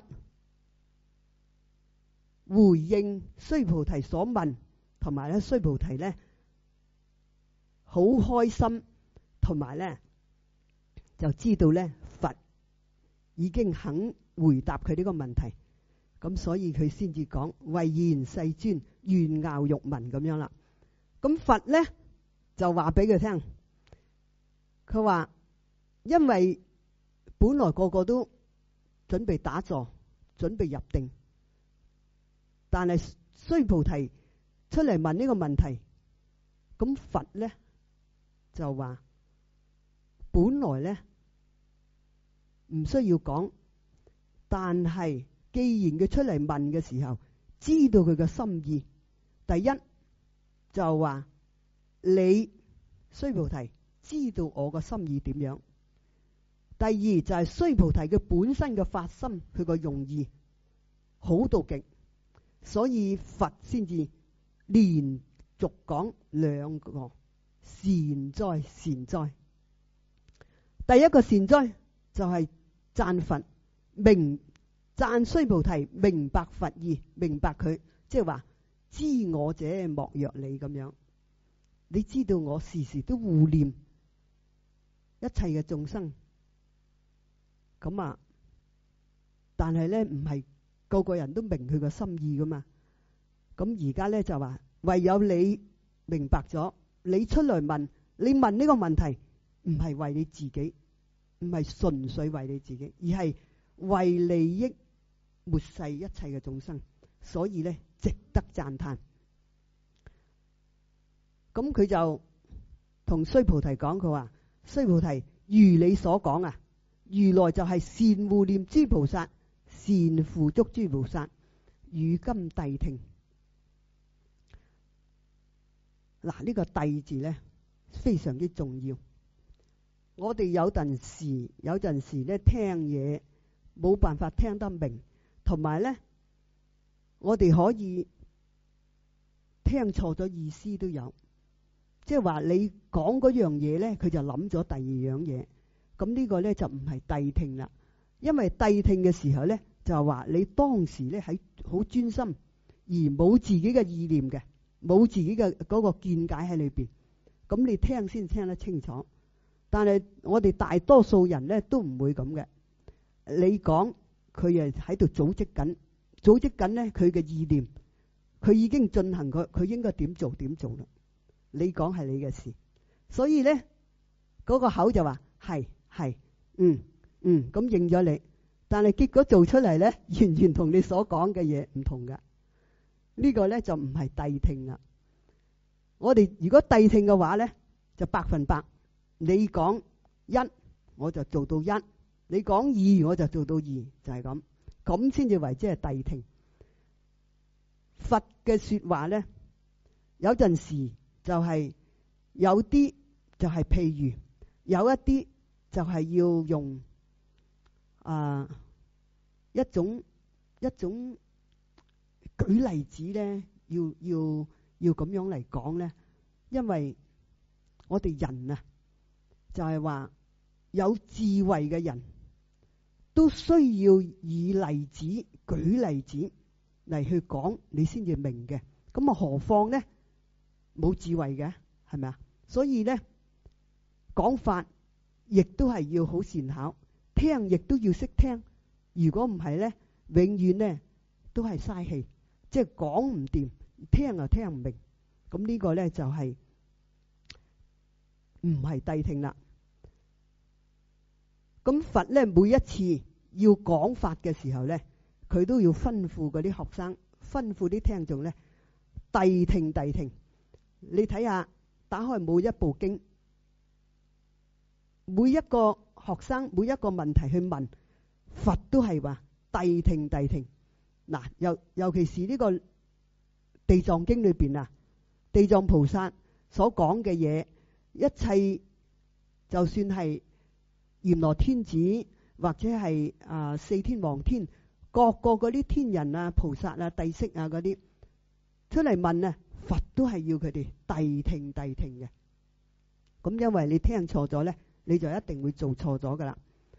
回應須菩提所問，同埋咧須菩提呢好開心，同埋呢就知道呢佛已經肯回答佢呢個問題，咁所以佢先至講唯然世尊，願樂欲聞咁樣啦。咁佛呢就話俾佢聽，佢話因為本來個個都準備打坐，準備入定，但係須菩提出嚟問呢個問題，咁佛呢就話本來呢唔需要講，但係既然佢出嚟問嘅時候，知道佢嘅心意，第一就話你須菩提知道我個心意點樣，第二就係須菩提佢本身嘅發心，佢個用意好到極，所以佛先至連續講兩個善哉善哉。第一個善哉就係讚佛，讚須菩提明白佛意，明白佢，即係話知我者莫若你咁樣。你知道我時時都護念一切嘅眾生，咁啊，但係咧唔係個個人都明佢個心意噶嘛。咁而家咧就話唯有你明白咗，你出來問，你問呢個問題唔係為你自己，唔係純粹為你自己，而係為利益末世一切嘅眾生，所以咧值得讚歎。咁佢就同須菩提講，佢話須菩提，如你所講啊，如來就係善護念諸菩薩，善付囑諸菩薩，汝今諦聽。嗱，呢個諦字咧非常之重要。我哋有陣時咧聽嘢冇辦法聽得明，同埋咧我哋可以聽錯咗意思都有。即係話你講嗰樣嘢咧，佢就諗咗第二樣嘢，咁呢個咧就唔係諦聽啦。因為諦聽嘅時候咧，就係話你當時咧喺好專心，而冇自己嘅意念嘅，冇自己嘅嗰個見解喺裏邊，咁你聽先聽得清楚。但係我哋大多數人咧都唔會咁嘅。你講佢又喺度組織緊咧佢嘅意念，佢已經進行佢應該點做啦。你講係你嘅事，所以咧嗰個口就話係咁應咗你，但係結果做出嚟咧完全同你所講嘅嘢唔同噶。呢個咧就唔係諦聽啦。我哋如果諦聽嘅話咧，就100%你講一我就做到一，你講二我就做到二，就係咁先至為之係諦聽。佛嘅說話咧，有陣時就係有啲就係譬如，有一啲就係要用一種舉例子咧，要咁樣嚟講咧，因為我哋人啊，就係話有智慧嘅人都需要以例子舉例子嚟去講，你先至明嘅。咁啊，何況咧？冇智慧嘅，係咪啊？所以咧，講法亦都係要好善巧，聽亦都要識聽。如果唔係咧，永遠咧都係嘥氣，即係講唔掂，聽又聽唔明。咁呢個咧就係唔係諦聽啦。咁佛咧每一次要講法嘅時候咧，佢都要吩咐嗰啲學生，吩咐啲聽眾咧，諦聽諦聽。你睇下，打開每一部經，每一個學生每一個問題去問，佛都係話諦聽諦聽。嗱，尤其是呢個地藏經裏邊啊，地藏菩薩所講嘅嘢，一切就算係閻羅天子或者係四天王天，各個嗰啲天人啊、菩薩啊、帝釋啊嗰啲出嚟問啊，佛都係要佢哋諦聽嘅。咁因為你聽錯咗咧，你就一定會做錯咗噶啦。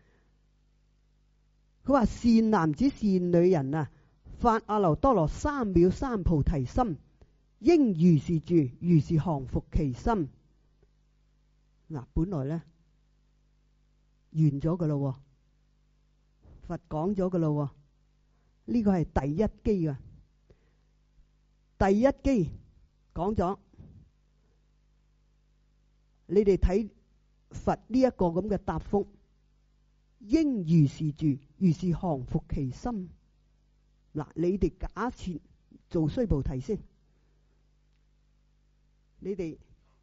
佢話善男子善女人啊，發阿耨多羅三藐三菩提心，應如是住，如是降伏其心。嗱，本來咧完咗噶咯，佛講咗噶咯，呢個係第一機啊。第一機講咗，你哋睇佛呢一個咁嘅答覆，應如是住，如是降伏其心。嗱，你哋假設做須菩提先，你哋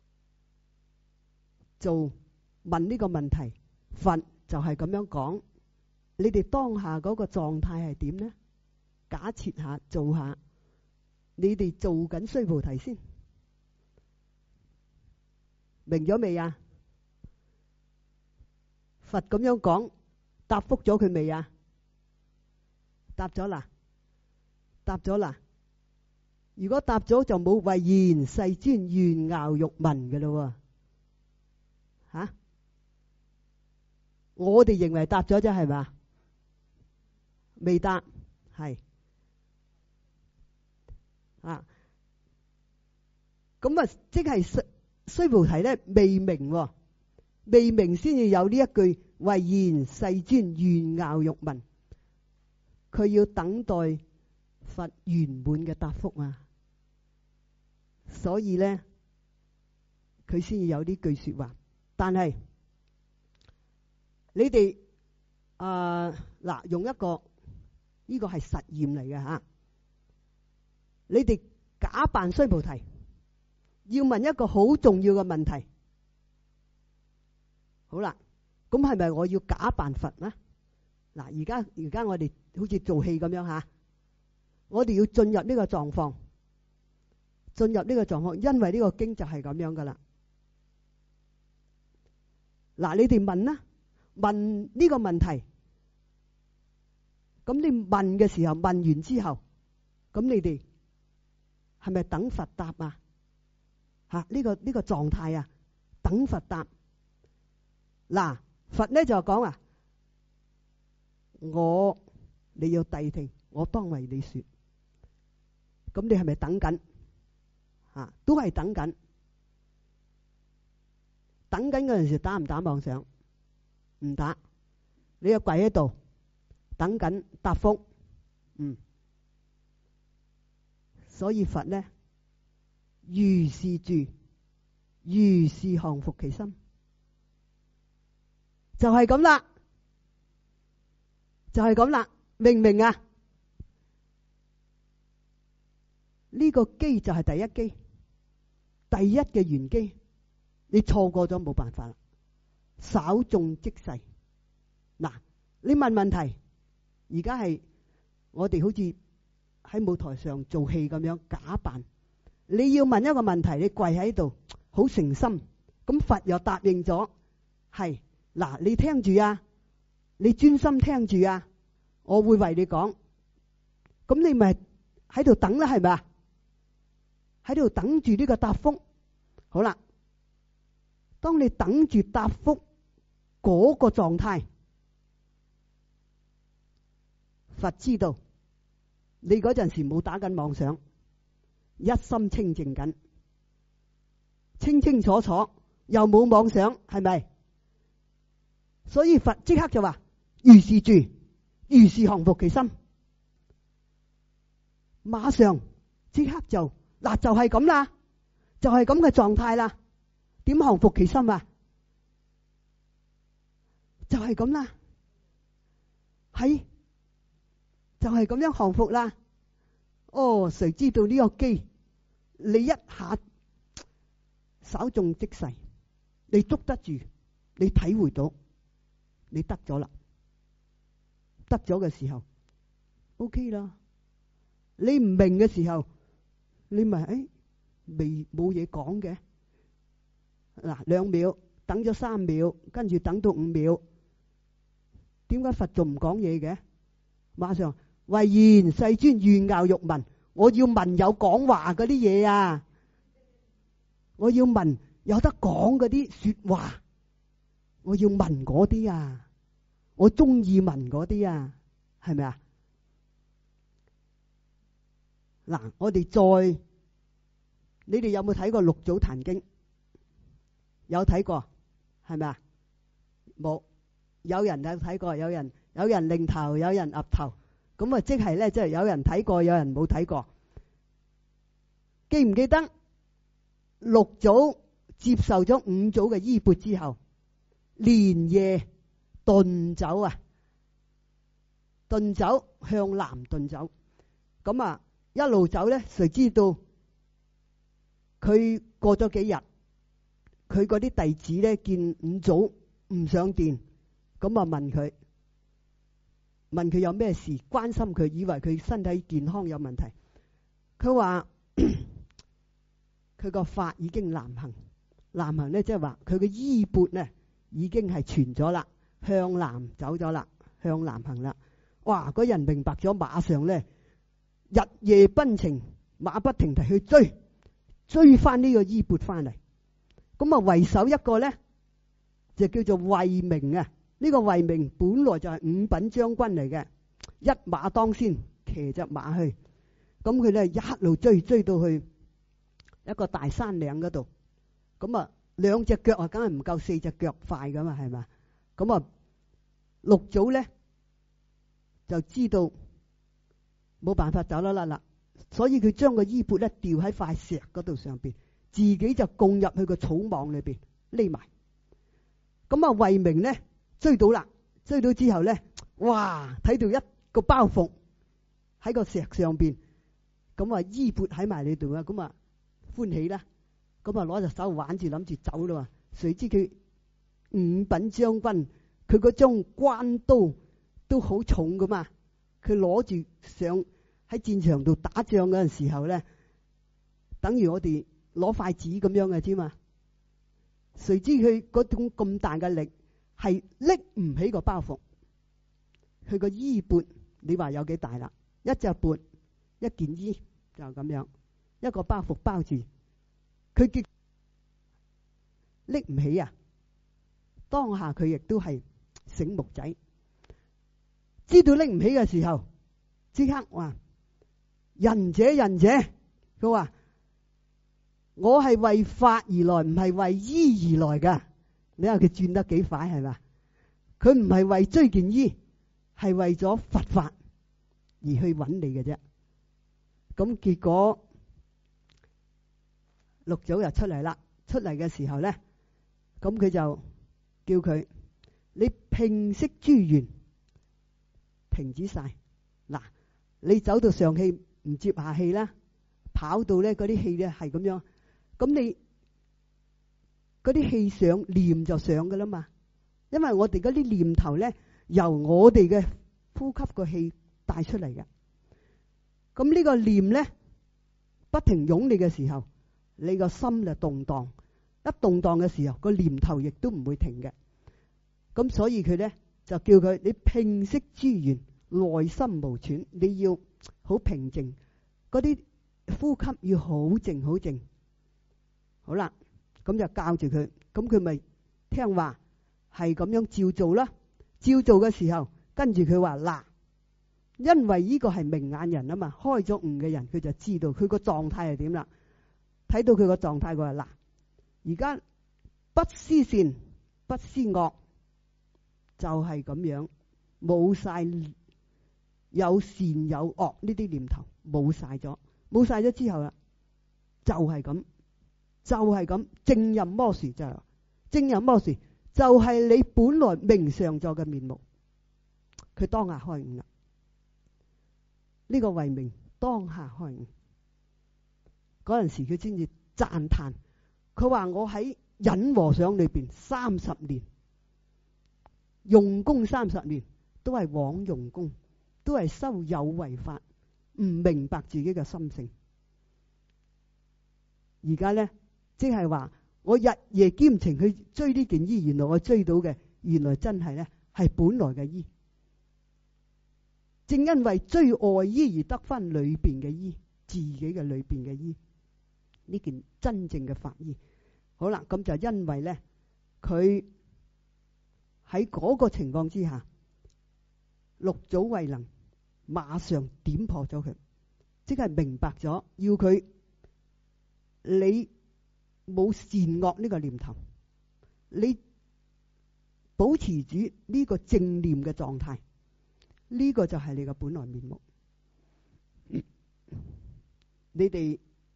做問呢個問題，佛就係咁樣講，你哋當下嗰個狀態係點呢？假設下做下，你哋做緊須菩提先，明咗未啊？佛咁樣講，答覆咗佢未啊？答咗啦，答咗啦。如果答咗就冇謂言世尊願樂欲聞嘅咯。吓，我哋認為答咗啫，係嘛？未答，係啊。咁啊，即係須菩提咧未明，未明先至有呢一句謂言世尊願樂欲聞。佢要等待佛圓滿嘅答覆啊，所以咧佢先至有呢句說話。但係你哋嗱，用一個呢個係實驗嚟嘅吓，你哋假扮須菩提，要問一個好重要嘅問題。好啦，咁係咪我要假扮佛呢？嗱，而家我哋好似做戲咁樣吓，我哋要進入呢個狀況，進入呢個狀況，因為呢個經就係咁樣噶啦。嗱，你哋問啦，問呢個問題，咁你問嘅時候，問完之後，咁你哋係咪等佛答啊？吓，呢個狀態啊，等佛答。嗱，佛咧就講啊，你要諦聽，我當為你說。咁你係咪等緊？吓，都係等緊。等緊嗰陣時打唔打妄想？唔打，你又跪喺度等緊答覆。所以佛咧如是住，如是降伏其心，就係咁啦，就係咁啦，明唔明啊？呢個機就係第一機，第一嘅玄機。你錯過咗冇辦法啦，稍縱即逝。嗱，你問問題，而家係我哋好似喺舞台上做戲咁樣假扮。你要問一個問題，你跪喺度好誠心，咁佛又答應咗，係嗱，你聽住啊，你專心聽住啊，我會為你講。咁你咪喺度等啦，係咪啊？喺度等住呢個答覆。好啦。當你等住答覆嗰個狀態，佛知道你嗰陣時冇打緊妄想，一心清淨緊，清清楚楚，又冇妄想，係咪？所以佛即刻就話如是住，如是降伏其心，馬上即刻就嗱，就係咁啦，就係咁嘅狀態啦。點降伏其心啊？就係咁啦，係就係咁樣降伏啦。哦，誰知道呢個機，你一下稍縱即逝，你捉得住，你體會到，你得咗啦。得咗嘅時候 ，OK 啦。你唔明嘅時候，你咪未冇嘢講嘅。嗱，2秒等咗3秒，跟住等到5秒， 點解佛仲唔講嘢嘅？馬上唯賢世尊願樂欲聞，我要聞有講話嗰啲嘢啊！我要聞有得講嗰啲說話，我要聞嗰啲啊！我中意聞嗰啲啊，係咪啊？嗱，我哋再，你哋有冇睇過六祖壇經？有睇過，係咪啊？冇，有人有睇過，有人擰頭，有人岌頭，咁啊，即係咧，即係有人睇過，有人冇睇過。記唔記得六祖接受咗五祖嘅衣缽之後，連夜遁走啊？遁走向南遁走，咁啊一路走咧，誰知道佢過咗幾日，佢嗰啲弟子咧見五祖唔上殿，咁啊問佢有咩事，關心佢，以為佢身體健康有問題。佢話佢個法已經南行，南行咧即係話佢嘅衣缽咧已經係傳咗啦，向南走咗啦，向南行啦。哇！嗰人明白咗，馬上咧日夜奔程，馬不停蹄去追翻呢個衣缽翻嚟。咁啊，為首一個咧就叫做慧明啊。呢個慧明本來就係五品將軍嚟嘅，一馬當先騎隻馬去。咁佢咧一路追到去一個大山嶺嗰度。咁啊，兩隻腳啊，梗係唔夠四隻腳快噶嘛，係嘛？咁啊，六祖咧就知道冇辦法走得甩啦，所以佢將個衣缽咧吊喺塊石嗰度上邊，自己就供入去個草網裏邊匿埋。咁啊，慧明咧追到啦，追到之後咧，哇！睇到一個包袱喺個石上邊，咁啊衣缽喺埋你度啊，咁啊歡喜啦，咁啊攞隻手挽住諗住走啦。誰知佢五品將軍，佢嗰張關刀都好重噶嘛，佢攞住上喺戰場度打仗嗰陣時候咧，等於我哋攞筷子咁樣嘅啫嘛。誰知佢嗰種咁大嘅力係拎唔起個包袱，佢個衣缽你話有幾大啦？一隻缽，一件衣就咁樣，一個包袱包住，佢結拎唔起啊！當下佢亦都係醒目仔，知道拎唔起嘅時候，即刻話仁者，佢話我係為法而來，唔係為衣而來噶。你話佢轉得幾快係嘛？佢唔係為追件衣，係為咗佛法而去揾你嘅啫。咁結果六祖又出嚟啦，出嚟嘅時候咧，咁佢就叫佢你平息諸緣，停止晒。嗱，你走到上氣唔接下氣啦，跑到咧嗰啲氣咧係咁樣，咁你嗰啲氣上念就上噶啦嘛。因為我哋嗰啲念頭咧，由我哋嘅呼吸個氣帶出嚟嘅。咁呢個念咧不停湧你嘅時候，你個心就動盪，一動盪嘅時候，個念頭亦都唔會停嘅。咁所以佢咧就叫佢你平息諸緣，內心無喘，你要好平靜，嗰啲呼吸要好靜好靜。好啦，咁就教住佢，咁佢咪聽話，係咁樣照做啦。照做嘅時候，跟住佢話嗱，因為呢個係明眼人啊嘛，開咗悟嘅人，佢就知道佢個狀態係點啦。睇到佢個狀態，佢話嗱，而家不思善不思惡，就係咁樣，冇晒有善有惡呢啲念頭，冇晒咗之後啦，就係咁，正入摩時就係正入摩時，就係你本來明常座嘅面目。佢當下開悟啦，呢個慧明當下開悟。嗰陣時佢先至讚嘆，佢話我喺忍和尚裏邊30年用功，30年都係枉用功，都係修有為法，唔明白自己嘅心性。而家咧，即係話我日夜兼程去追呢件衣，原來我追到嘅，原來真係咧係本來嘅衣， 正因為追外衣而得翻裏邊嘅衣，自己嘅裏邊嘅衣，呢件真正嘅法衣。好啦，咁就因為咧，佢喺嗰個情況之下，六祖慧能馬上點破咗佢，即係明白咗，要佢你冇善惡呢個念頭，你保持住呢個正念嘅狀態，呢個就係你嘅本來面目。你哋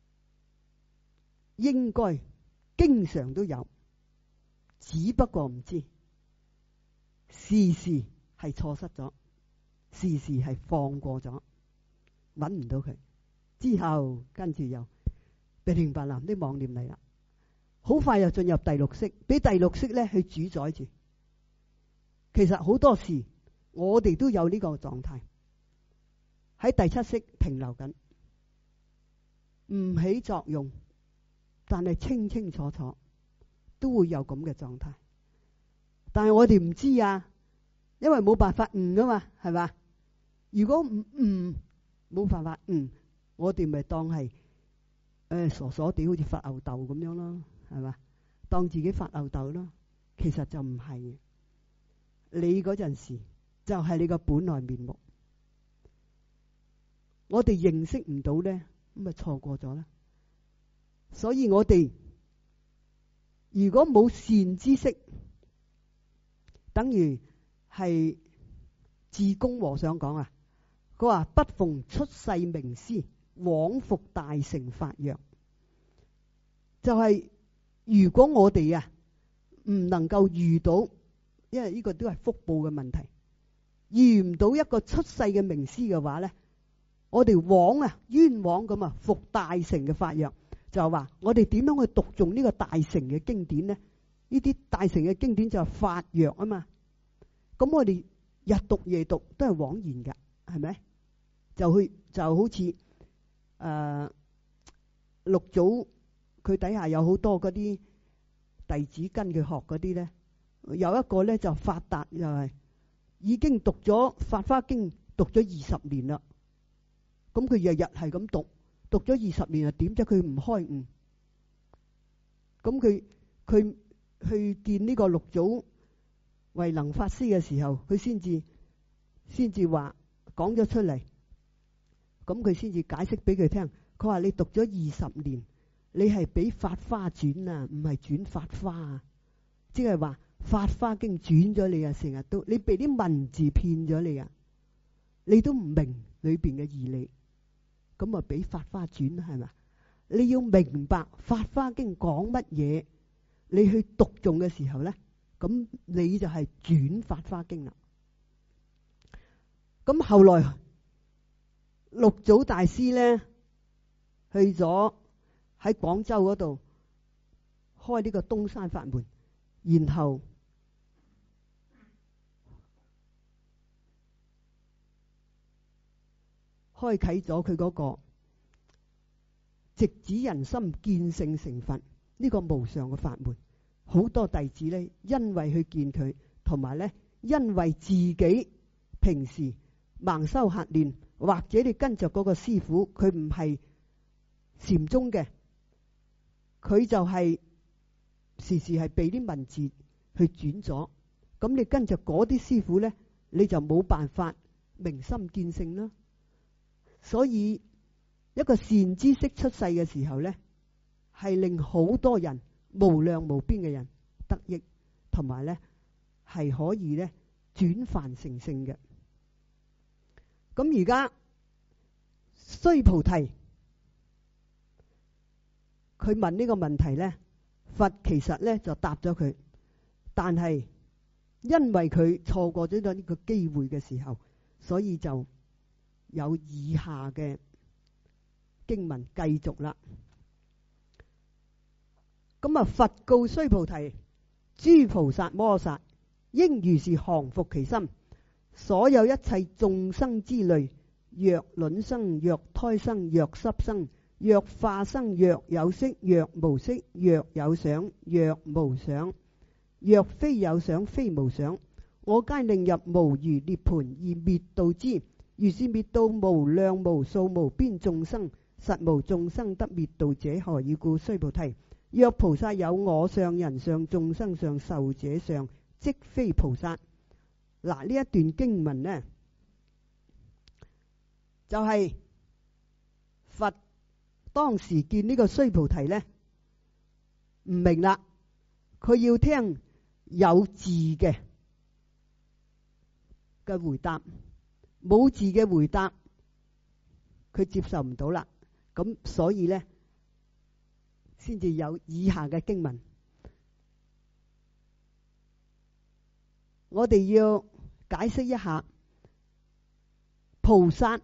應該經常都有，只不過唔知，時時係錯失咗，時時係放過咗，揾唔到佢。之後跟住又被明白藍啲妄念嚟啦，好快又進入第六識，俾第六識咧去主宰住。其實好多時我哋都有呢個狀態，喺第七識停留緊，唔起作用，但係清清楚楚都會有咁嘅狀態。但係我哋唔知啊，因為冇辦法悟噶嘛，係嘛？如果唔悟，冇辦法悟，我哋咪當係傻傻地，好似發吽豆咁樣咯，係嘛？當自己發吽豆咯，其實就唔係。你嗰陣時就係你個本來面目，我哋認識唔到咧，咁咪錯過咗啦。所以我哋如果冇善知識，等於係智公和尚講啊，佢話不逢出世名師，枉復大乘法藥。就係如果我哋啊唔能夠遇到，因為呢個都係福報嘅問題，遇唔到一個出世嘅名師嘅話咧，我哋冤枉咁啊服大乘嘅法藥。就係話我哋點樣去讀誦呢個大乘嘅經典呢？呢啲大乘嘅經典就係法藥啊嘛。咁我哋日讀夜讀都係枉然噶，係咪？就好似六祖佢底下有好多嗰啲弟子跟佢學嗰啲咧，有一個咧就發達，又係已經讀咗《法華經》讀咗20年啦。咁佢日日係咁讀咗20年啊，點知佢唔開悟？咁佢去見呢個六祖慧能法師嘅時候，佢先至話講咗出嚟。咁佢先至解釋俾佢聽。佢話你讀咗20年，你係俾法華轉啊，唔係轉法華啊。即係話法華經轉咗你啊，成日都你被啲文字騙咗你啊，你都唔明裏邊嘅義理。咁啊，俾法華轉係咪？你要明白法華經講乜嘢，你去讀誦嘅時候咧，咁你就係轉法華經啦。咁後來六祖大師咧去咗喺廣州嗰度開呢個東山法門，然後開啟咗佢嗰個直指人心見性成佛呢個無上嘅法門。好多弟子咧，因為去見佢，同埋咧因為自己平時盲修瞎練，或者你跟着嗰個師傅，佢唔係禪宗嘅，佢就係時時係被啲文字去轉咗。咁你跟着嗰啲師傅咧，你就冇辦法明心見性啦。所以一個善知識出世嘅時候咧，係令好多人無量無邊嘅人得益，同埋咧係可以咧轉凡成聖嘅。咁而家須菩提佢問呢個問題咧，佛其實咧就答咗佢，但係因為佢錯過咗呢個機會嘅時候，所以就有以下嘅經文繼續啦。咁啊，佛告須菩提：諸菩薩摩薩應如是降伏其心。所有一切眾生之類，若卵生，若胎生，若濕生，若化生，若有色，若無色，若有想，若無想，若非有想，非無想，我皆令入無餘涅槃而滅度之。 如是滅度無量無數無邊眾生，實無眾生得滅度者，何以故？須菩提，若菩薩有我相、人相、眾生相、壽者相，即非菩薩。嗱，呢一段經文呢，就係佛當時見呢個須菩提呢，唔明啦，佢要聽有字嘅回答，冇字嘅回答佢接受唔到啦。咁所以呢，先至有以下嘅經文。我哋要解釋一下，菩薩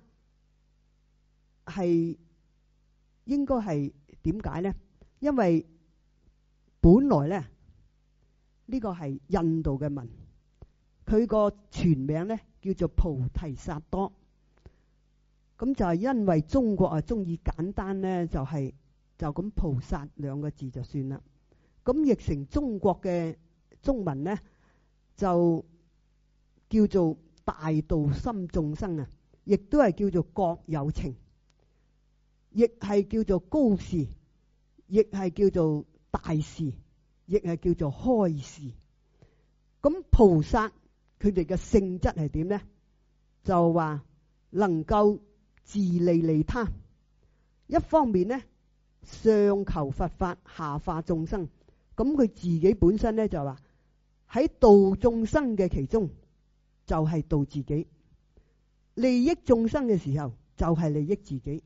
係應該係點解呢？因為本來呢，呢個係印度嘅文，佢個全名呢叫做菩提薩多。咁就係因為中國中意簡單呢，就咁菩薩兩個字就算啦。咁譯成中國嘅中文呢，就叫做大道心眾生啊，亦都係叫做國有情，亦係叫做高士，亦係叫做大士，亦係叫做開士。咁菩薩佢哋嘅性質係點呢？就話能夠自利利他，一方面呢，上求佛法，下化眾生。咁佢自己本身呢，就話喺度眾生嘅其中就係度自己，利益眾生嘅時候就係利益自己。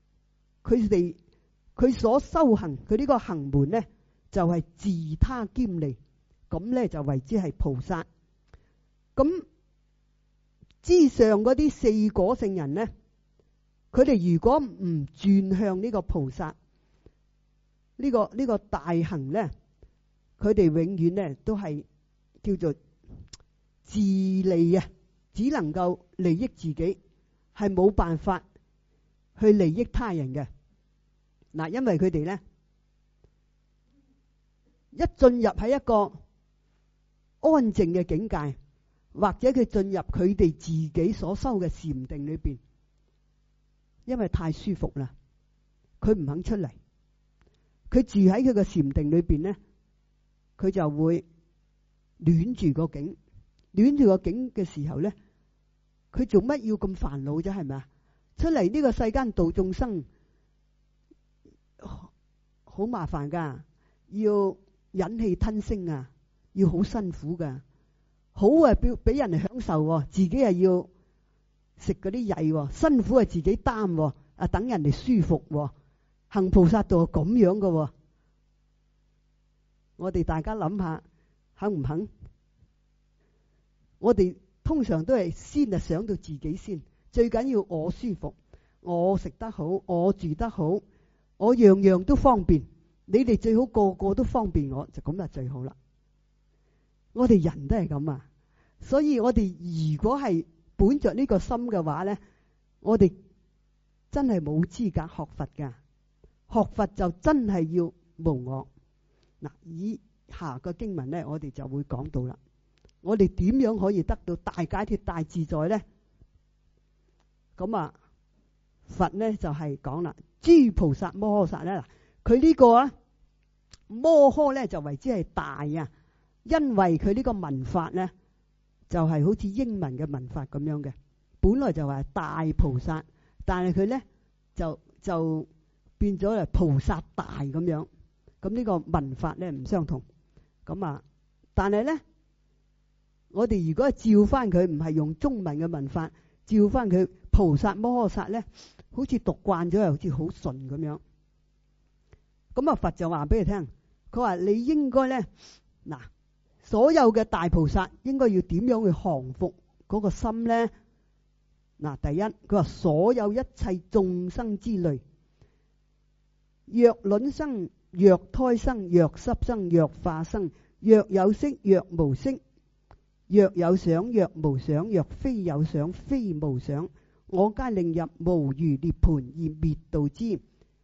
佢所修行佢呢個行門呢，就係自他兼利，咁呢，就為之係菩薩。咁之上嗰啲四果聖人呢，佢哋如果唔轉向呢個菩薩呢個大行呢，佢哋永遠呢都係叫做自利啊，只能夠利益自己，係冇辦法去利益他人嘅。嗱，因為佢哋呢一進入喺一個安靜嘅境界，或者佢進入佢哋自己所修嘅禪定裏邊，因為太舒服啦，佢唔肯出嚟。佢住喺佢嘅禪定裏邊呢，佢就會戀住個境，戀住個境嘅時候呢，佢做乜要咁煩惱啫？係咪啊？出嚟呢個世間度眾生好麻煩噶，要忍氣吞聲啊，要好辛苦噶。好啊，俾人哋享受，自己係要食嗰啲曳，辛苦係自己擔，等人哋舒服。行菩薩道係咁樣噶，我哋大家諗下，肯唔肯？我哋通常都係先想到自己先，最緊要我舒服，我食得好，我住得好，我樣樣都方便。你哋最好個個都方便我，就咁就最好啦。我哋人都係咁啊，所以我哋如果係本着呢個心嘅話呢，我哋真係冇資格學佛噶。學佛就真係要無我。嗱，以下個經文呢，我哋就會講到啦。我哋點樣可以得到大解脫大自在呢？咁啊，佛呢就係講啦，諸菩薩摩訶薩呢，佢呢個摩訶呢就為之係大啊，因為佢呢個文法呢就係好似英文嘅文法咁樣嘅，本來就話大菩薩，但係佢呢就變咗係菩薩大咁樣。咁呢個文法呢唔相同。咁啊，但係呢，我哋如果照翻佢，唔係用中文嘅文法，照翻佢菩薩摩訶薩呢，好似讀慣咗，又好似好順咁樣。咁啊，佛就話俾你聽，佢話你應該呢，嗱，所有嘅大菩薩應該要點樣去降伏嗰個心呢？嗱，第一，佢話所有一切眾生之類，若卵生，若胎生，若濕生，若化生，若有色，若無色，若有想，若無想，若非有想，非無想，我皆令入無餘涅槃而滅度之。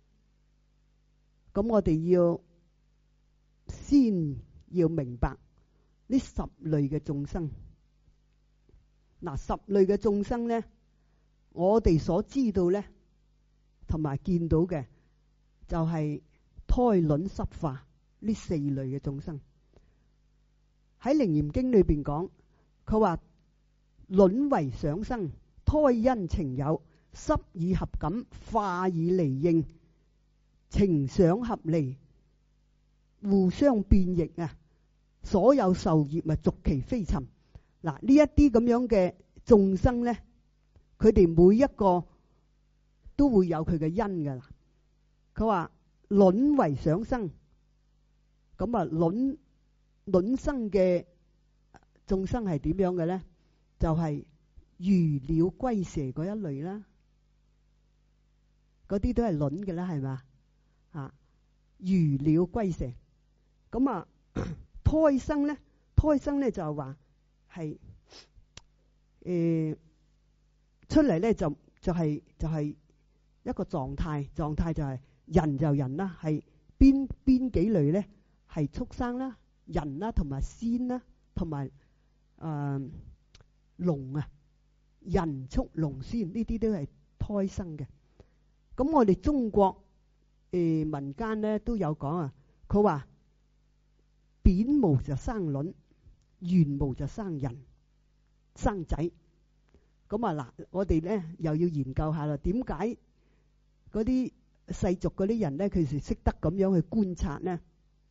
咁我哋要先要明白呢十類嘅眾生。嗱，十類嘅眾生呢， 我哋所知道咧，同埋見到嘅就係胎卵濕化呢四類嘅眾生。喺《楞嚴經》裏邊講，佢話卵為想生，胎因情有，濕以合感，化以離應，情想合離，互相變異啊！所有受業咪逐其非尋。嗱，呢一啲咁樣嘅眾生咧，佢哋每一個都會有佢嘅因噶啦。佢話卵為想生，咁啊卵生嘅眾生係點樣嘅咧？就係如鳥龜蛇嗰一類啦，嗰啲都係卵嘅啦，係嘛？啊，如鳥龜蛇，咁啊胎生咧就係話係出嚟咧就係一個狀態就係人就人啦，係邊幾類咧？係畜生啦、人啦、同埋仙啦、同埋龍啊，人畜龍仙呢啲都係胎生嘅。咁我哋中國民間咧都有講啊，佢話扁毛就生卵，圓毛就生人生仔。咁啊嗱，我哋咧又要研究下啦，點解嗰啲世俗嗰啲人咧，佢哋識得咁樣去觀察呢？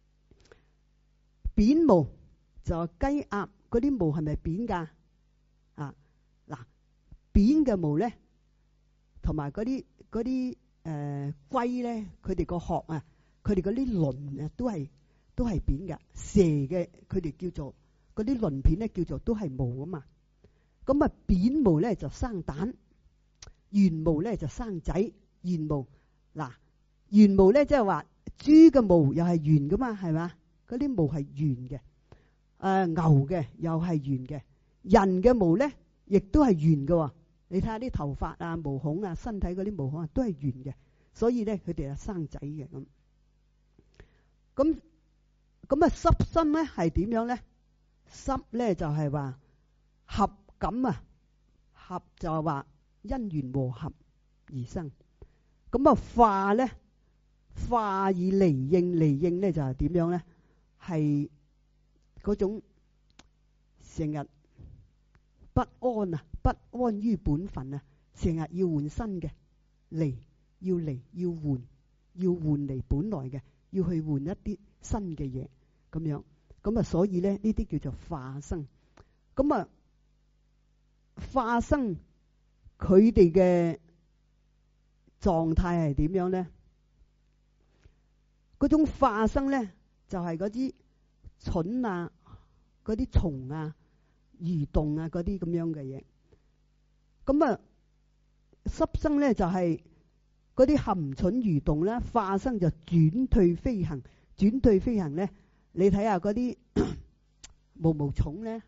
扁毛就係雞鴨嗰啲毛係咪扁噶？啊嗱，扁嘅毛咧，同埋嗰啲龜咧，佢哋個殼啊，佢哋嗰啲鱗啊，都係扁嘅。蛇嘅佢哋叫做嗰啲鱗片咧，叫做都係毛啊嘛。咁啊，扁毛咧就生蛋，圓毛咧就生仔。圓毛嗱，圓毛咧即係話豬嘅毛又係圓噶嘛，係嘛？嗰啲毛係圓嘅。牛嘅又係圓嘅。人嘅毛咧亦都係圓嘅。你睇下啲頭髮啊、毛孔啊、身體嗰啲毛孔啊，都係圓嘅。所以咧，佢哋係生仔嘅咁。咁啊，濕身咧係點樣咧？濕咧就係話合感啊，合就係話因緣和合而生。咁啊，化咧，化以離應，離應咧就係點樣咧？係嗰種成日不安啊，不安於本分啊，成日要換新嘅，要換嚟本來嘅，要去換一啲新嘅嘢咁樣。咁啊，所以咧呢啲叫做化生。咁啊，化生佢哋嘅狀態係點樣咧？嗰種化生咧就係嗰啲蠢啊、嗰啲蟲啊、蠕動啊嗰啲咁樣嘅嘢。咁啊，濕生咧就係嗰啲含蠢蠕動啦，化生就轉退飛行。轉退飛行咧，你睇下嗰啲毛蟲咧，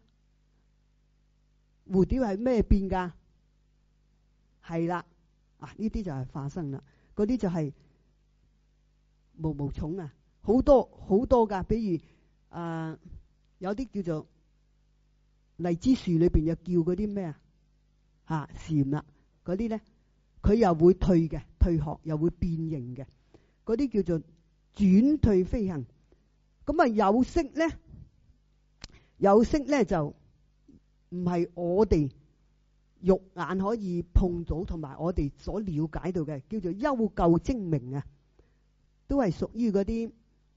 蝴蝶係咩變噶？係啦，啊呢啲就係化生啦。嗰啲就係毛蟲啊，好多噶。比如有啲叫做荔枝樹裏邊又叫嗰啲咩啊？蟬啦，嗰啲咧佢又會退嘅，退殼又會變形嘅。嗰啲叫做轉退飛行。咁啊，有色咧就唔係我哋肉眼可以碰到，同埋我哋所了解到嘅，叫做幽究精明啊，都係屬於嗰啲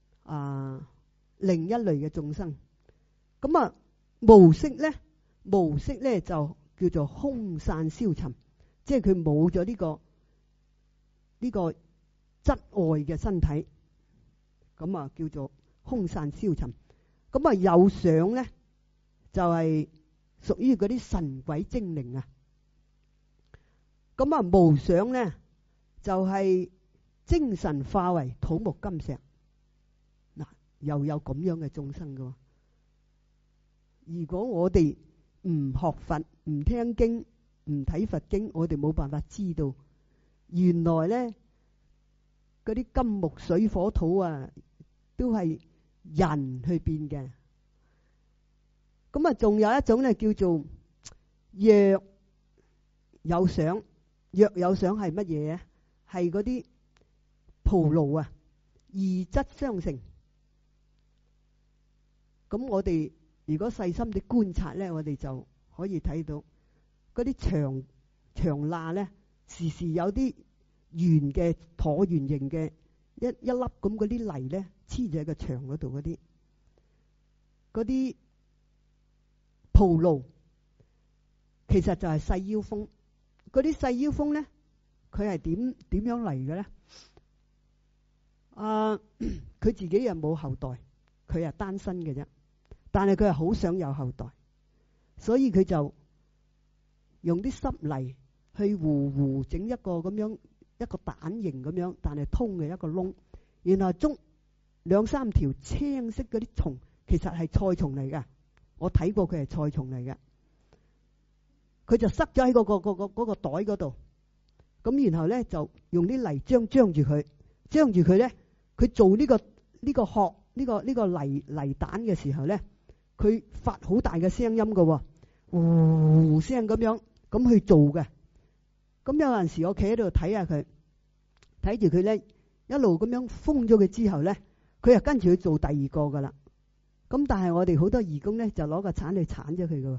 另一類嘅眾生。咁啊，無色咧就叫做空散消沉，即係佢冇咗呢個質外嘅身體，咁啊叫做空散消沉。咁啊，有想咧就係屬於嗰啲神鬼精靈啊。咁啊，無想咧就係精神化為土木金石。嗱，又有咁樣嘅眾生噶。如果我哋唔學佛、唔聽經、唔睇佛經，我哋冇辦法知道原來咧嗰啲金木水火土啊，都係人去變嘅。咁啊，仲有一種咧叫做若有想， 若有想係乜嘢啊？係嗰啲葡萄啊，異質相成。咁我哋如果細心啲觀察咧，我哋就可以睇到嗰啲長罅咧，時時有啲圓嘅橢圓形嘅一粒咁嗰啲泥咧，黐住喺個牆嗰度嗰啲葡萄，其實就係細腰蜂。嗰啲細腰蜂咧，佢係點樣嚟嘅咧？佢自己又冇後代，佢係單身嘅啫。但係佢係好想有後代，所以佢就用啲濕泥去糊整一個咁樣一個蛋形咁樣，但係通嘅一個窿，然後捉2、3條青色嗰啲蟲，其實係菜蟲嚟嘅。我睇過佢係菜蟲嚟嘅，佢就塞咗喺嗰個袋嗰度，咁然後咧就用啲泥漿張住佢咧，佢做呢個殼呢個泥蛋嘅時候咧，佢發好大嘅聲音嘅，呼聲咁樣咁去做嘅。咁有陣時我企喺度睇下佢，睇住佢咧一路咁樣封咗佢之後咧，佢又跟住去做第二個噶啦。咁但係我哋好多義工咧就攞個鏟去鏟咗佢嘅。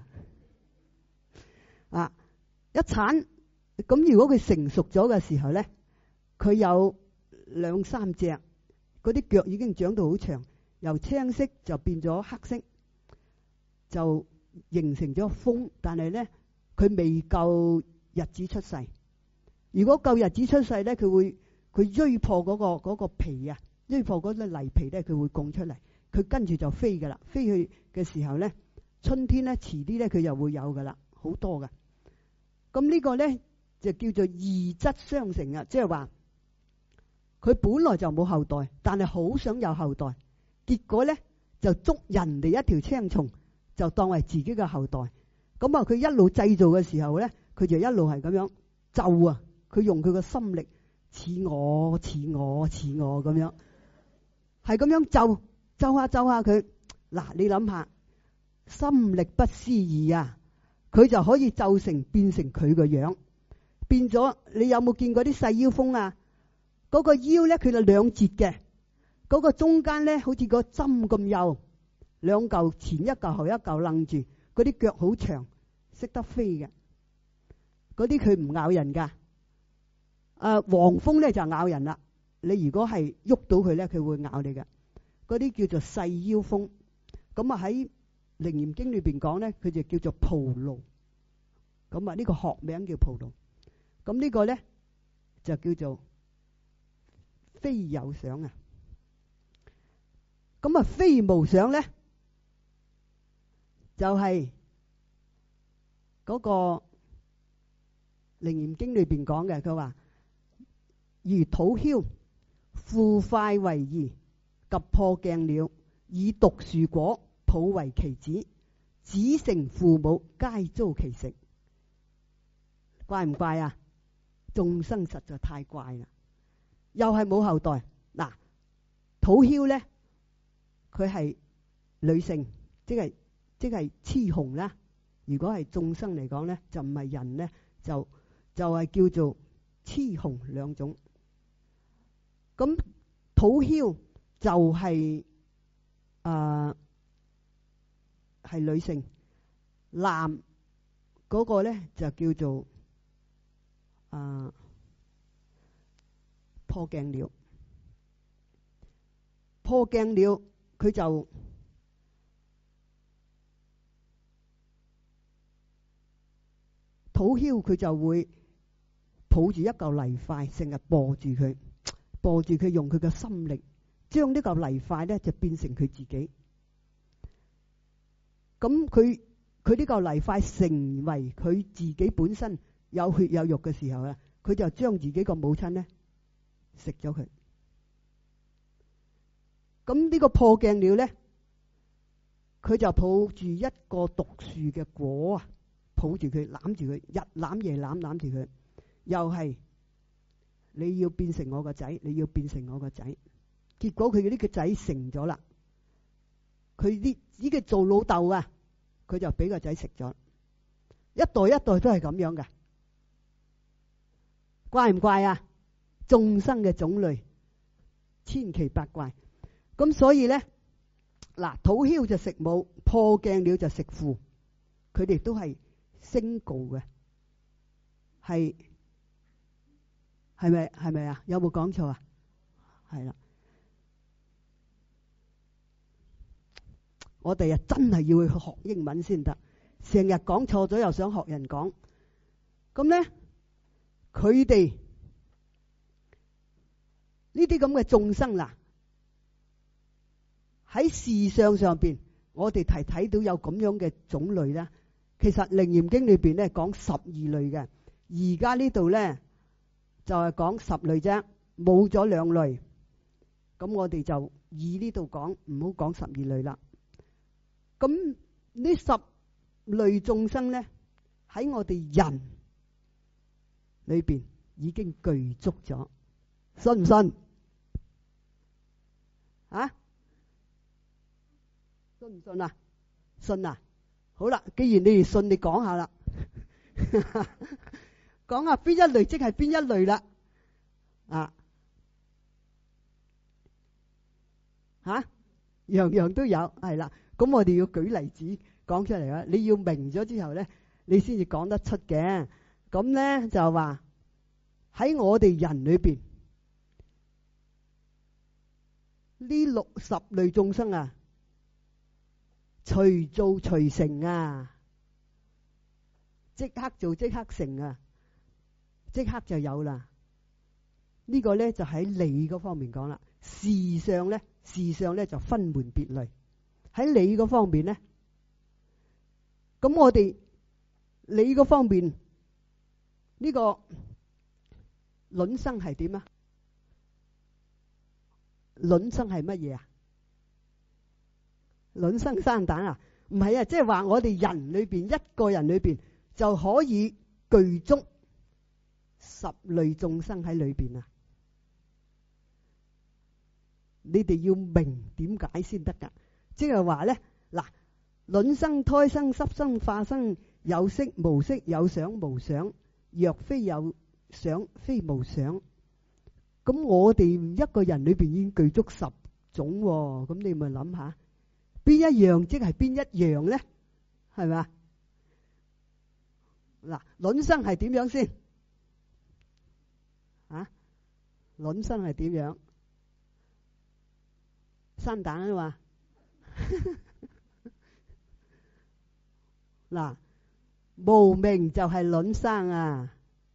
一鏟咁，如果佢成熟咗嘅時候咧，佢有2、3隻，嗰啲腳已經長到好長，由青色就變咗黑色，就形成咗蜂。但係咧佢未夠日子出世。如果夠日子出世咧，佢鋥破嗰個皮啊，鋥破嗰啲泥皮咧，佢會供出嚟。佢跟住就飛噶啦，飛去嘅時候咧，春天咧遲啲咧佢就會有噶啦，好多噶。咁呢個咧就叫做異質相成啊，即係話佢本來就冇後代，但係好想有後代，結果咧就捉人哋一條青蟲，就當為自己嘅後代。咁佢一路製造嘅時候咧，佢就一路係咁樣咒啊，佢用佢個心力似我咁樣，係咁樣咒下佢。嗱，你諗下，心力不思議啊！佢就可以變成佢個樣，變咗。你有冇見過啲細腰蜂啊？嗰個腰咧，佢就2節嘅，嗰個中間咧好似個針咁幼，2嚿前一嚿後一嚿楞住，嗰啲腳好長，識得飛嘅。嗰啲佢唔咬人噶。黃蜂咧就咬人啦。你如果係喐到佢咧，佢會咬你嘅。嗰啲叫做細腰蜂。咁喺《楞嚴經》裏邊講咧，佢就叫做蒲鷺。咁呢個學名叫蒲鷺。咁呢個咧就叫做非有想啊。咁非無想咧，就係嗰個《楞嚴經》裏邊講嘅。佢話如土梟，腐塊為夷，及破鏡鳥，以毒樹果，抱為其子，子承父母，皆遭其食。怪唔怪啊？眾生實在太怪啦，又係冇後代。嗱，土梟咧，佢係女性，即係雌雄啦。如果係眾生嚟講咧，就唔係人咧，就係叫做雌雄2種。咁土梟就係女性，男嗰個咧就叫做破鏡鳥。破鏡鳥佢就土梟，佢就會抱住一嚿泥塊，成日播住佢，用佢嘅心力將呢嚿泥塊咧就變成佢自己。咁佢呢嚿泥塊成為佢自己本身有血有肉嘅時候啊，佢就將自己個母親咧食咗佢。咁呢個破鏡鳥咧，佢就抱住一個毒樹嘅果啊，抱住佢，攬住佢，日攬夜攬住佢，又係你要變成我個仔，你要變成我個仔。結果佢呢個仔成咗啦，佢呢個做老豆啊，佢就俾個仔食咗，一代一代都係咁樣嘅。 怪唔怪啊？眾生嘅種類千奇百怪，咁所以咧嗱，土梟就食母，破鏡鳥就食父，佢哋都係single嘅，係咪啊？有冇講錯啊？係啦，我哋啊真係要去學英文先得，成日講錯咗又想學人講，咁咧佢哋呢啲咁嘅眾生啦，喺事相上邊，我哋睇到有咁樣嘅種類啦。其實《楞嚴經》裏邊咧講12類嘅，而家呢度咧就係講10類啫，冇咗2類。咁我哋就以呢度講，唔好講12類啦。咁呢10類眾生咧，喺我哋人裏邊已經具足咗，信唔信？啊？信唔信啊？信啊！好啦，既然你哋信，你講下啦，講下邊一類即係邊一類啦。啊，吓，樣樣都有，係啦。咁我哋要舉例子講出嚟啦。你要明咗之後咧，你先至講得出嘅。咁咧就話喺我哋人裏邊呢60類眾生啊，隨做隨成啊，即刻做即刻成啊，即刻就有啦。呢個咧就喺理嗰方面講啦。事上咧就分門別類。喺理嗰方面咧，咁我哋理嗰方面呢個卵生係點啊？卵生係乜嘢啊？卵生生蛋啊？唔係啊，即係話我哋人裏邊一個人裏邊就可以具足10類眾生喺裏邊啊！你哋要明點解先得噶？即係話咧，嗱，卵生、胎生、濕生、化生，有色無色，有想無想，若非有想，非無想。咁我哋一個人裏邊已經具足10種，咁你咪諗下，邊一樣即係邊一樣咧？係咪？嗱，卵生係點樣先？啊，卵生係點樣？生蛋啊嘛。嗱，無明就係卵生啊，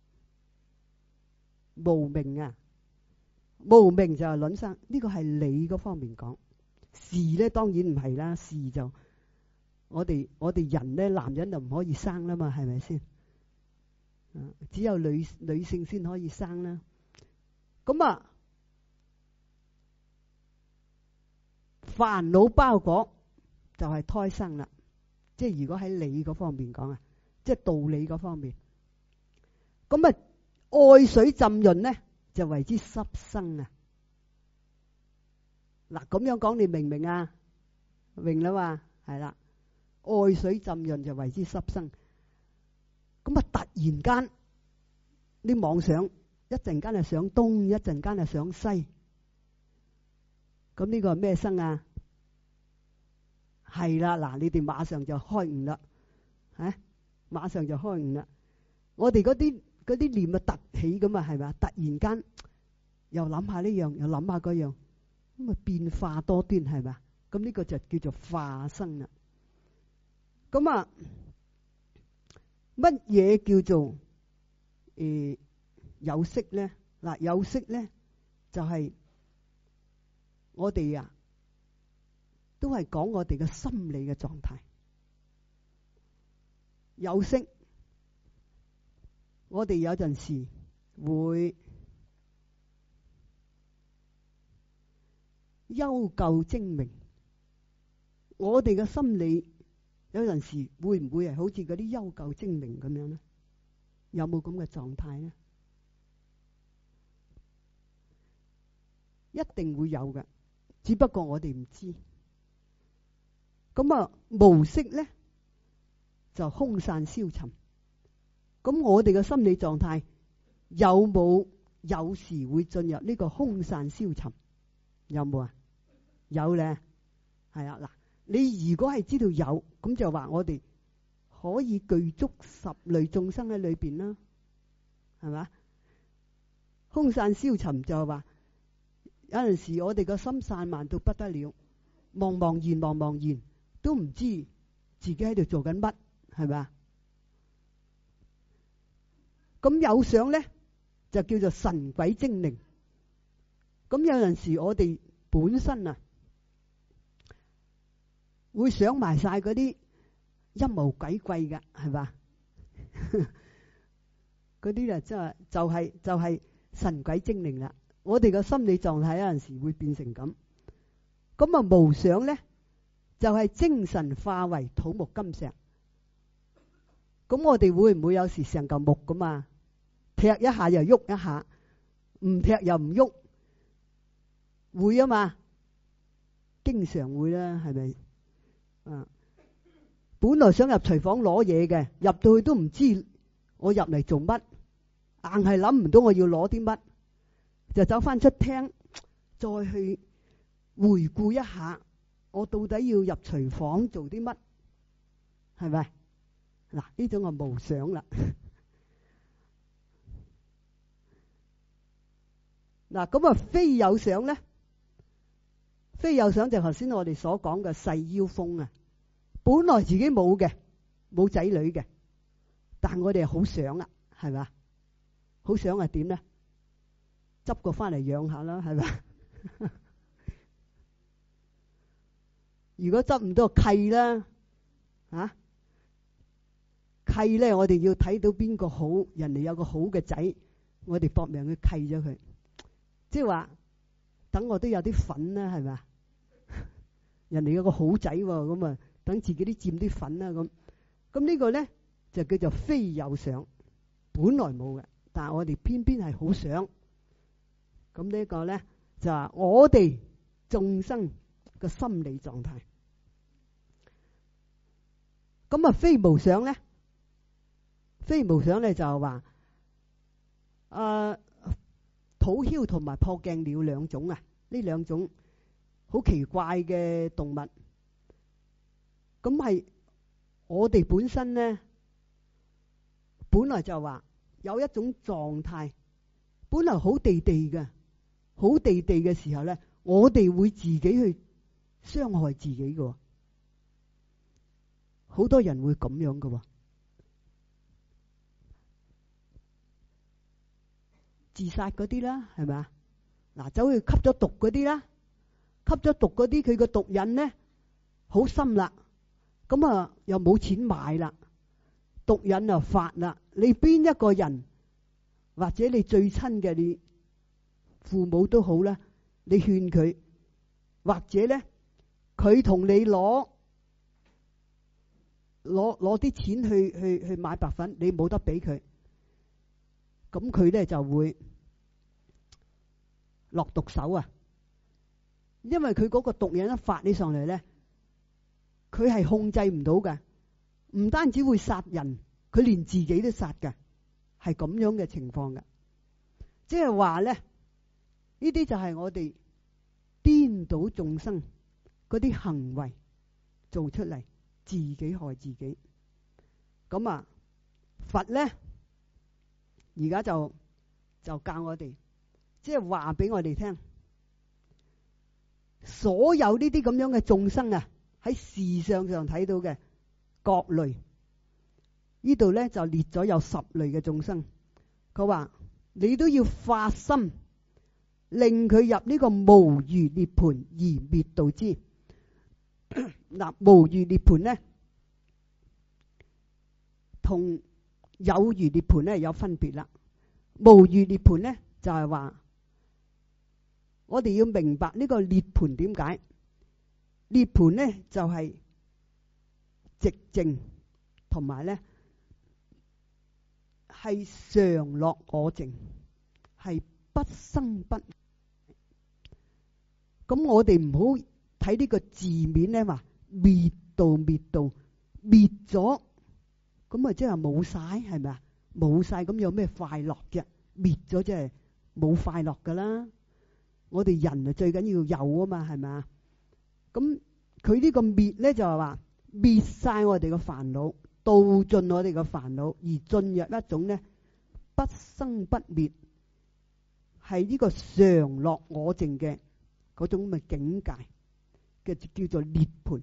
無明啊，無明就係卵生。呢個係理嗰方面講，事咧當然唔係啦，事就我哋人咧，男人就唔可以生啦嘛，係咪先？只有女性先可以生啦。咁啊，煩惱包裹就係胎生啦。即係如果喺理嗰方面講啊，即係道理嗰方面。咁啊，愛水浸潤咧就為之濕生啊。嗱，咁樣講你明唔明啊？明啦嘛，係啦。愛水浸潤就為之濕生。咁啊，突然間你妄想，一陣間係上東，一陣間係上西。咁呢個係咩生啊？係啦，嗱，你哋馬上就開悟啦，馬上就開悟啦。我哋嗰啲念啊突起咁啊，係咪啊？突然間又諗下呢樣，又諗下嗰樣，咁啊變化多端，係咪啊？咁呢個就叫做化生啦。咁啊，乜嘢叫做有色咧？嗱，有色咧就係我哋啊，都係講我哋嘅心理嘅狀態。有色，我哋有陣時會憂舊精明。我哋嘅心理有陣時會唔會係好似嗰啲憂舊精明咁樣咧？有冇咁嘅狀態咧？一定會有嘅，只不過我哋唔知。咁啊，無色咧就空散消沉。咁我哋嘅心理狀態有冇有時會進入呢個空散消沉？有冇啊？有咧，係啊。嗱，你如果係知道有，咁就話我哋可以具足十類眾生喺裏邊啦，係嘛？空散消沉就係話有陣時我哋個心散漫到不得了，茫然，都唔知自己喺度做緊乜，係咪啊？咁有想咧就叫做神鬼精靈。咁有陣時我哋本身啊會想埋晒嗰啲陰謀詭計嘅，係嘛？嗰啲啊，真係就係神鬼精靈啦。我哋嘅心理狀態有陣時會變成咁。咁啊無想咧就係精神化為土木金石。咁我哋會唔會有時成嚿木咁啊？踢一下又喐一下，唔踢又唔喐，會啊嘛？經常會啦，係咪？本來想入廚房攞嘢嘅，入到去都唔知我入嚟做乜，硬係諗唔到我要攞啲乜，就走翻出廳，再去回顧一下我到底要入廚房做啲乜，係咪？嗱，呢種係無想啦。嗱，咁啊非有想咧，非有想就頭先我哋所講嘅細腰風啊，本來自己冇嘅，冇仔女嘅，但我哋好想啊，係咪？好想係點咧？執個翻嚟養下啦，係咪？如果執唔到契啦，契咧，我哋要睇到邊個好，人哋有個好嘅仔，我哋搏命去契咗佢。即係話等我都有啲份啦，係咪？人哋有個好仔喎，咁啊等自己都佔啲份啦，咁呢個咧就叫做非有想，本來冇嘅，但係我哋偏偏係好想。咁呢個咧就係我哋眾生嘅心理狀態。咁啊非無想咧，非無想咧就係話土梟同埋破鏡鳥兩種啊，呢兩種好奇怪嘅動物。咁係我哋本身咧，本來就話有一種狀態，本來好地地嘅，好地地嘅時候咧，我哋會自己去傷害自己嘅，好多人會咁樣嘅。自殺嗰啲啦，係咪啊？嗱，走去吸咗毒嗰啲啦，吸咗毒嗰啲佢個毒癮咧好深啦，咁啊又冇錢買啦，毒癮又發啦。你邊一個人或者你最親嘅你父母都好啦，你勸佢，或者咧佢同你攞啲錢去買白粉，你冇得俾佢。咁佢咧就會落毒手啊！因為佢嗰個毒癮一發起上嚟咧，佢係控制唔到嘅，唔單止會殺人，佢連自己都殺嘅，係咁樣嘅情況嘅。即係話咧，呢啲就係我哋顛倒眾生嗰啲行為做出嚟，自己害自己。咁啊，佛咧。而家就教我哋，即係話俾我哋聽，所有呢啲咁樣嘅眾生啊，喺事相上睇到嘅各類，呢度咧就列咗有10類嘅眾生。佢話你都要發心，令佢入呢個無餘涅槃而滅度之。嗱，無餘涅槃咧，同有餘涅槃咧有分別啦。無餘涅槃咧就係話，我哋要明白呢個涅槃點解？涅槃咧就係寂靜，同埋咧係常樂我淨，係不生不。咁我哋唔好睇呢個字面咧，話滅度滅度滅咗。咁啊，即係冇晒，係咪啊？冇晒咁有咩快樂嘅？滅滅咗即係冇快樂噶啦。我哋人啊最緊要有啊嘛，係咪啊？咁佢呢個滅咧就係話滅晒我哋嘅煩惱，度盡我哋嘅煩惱，而進入一種咧不生不滅，係呢個常樂我淨嘅嗰種嘅境界嘅，叫做涅槃。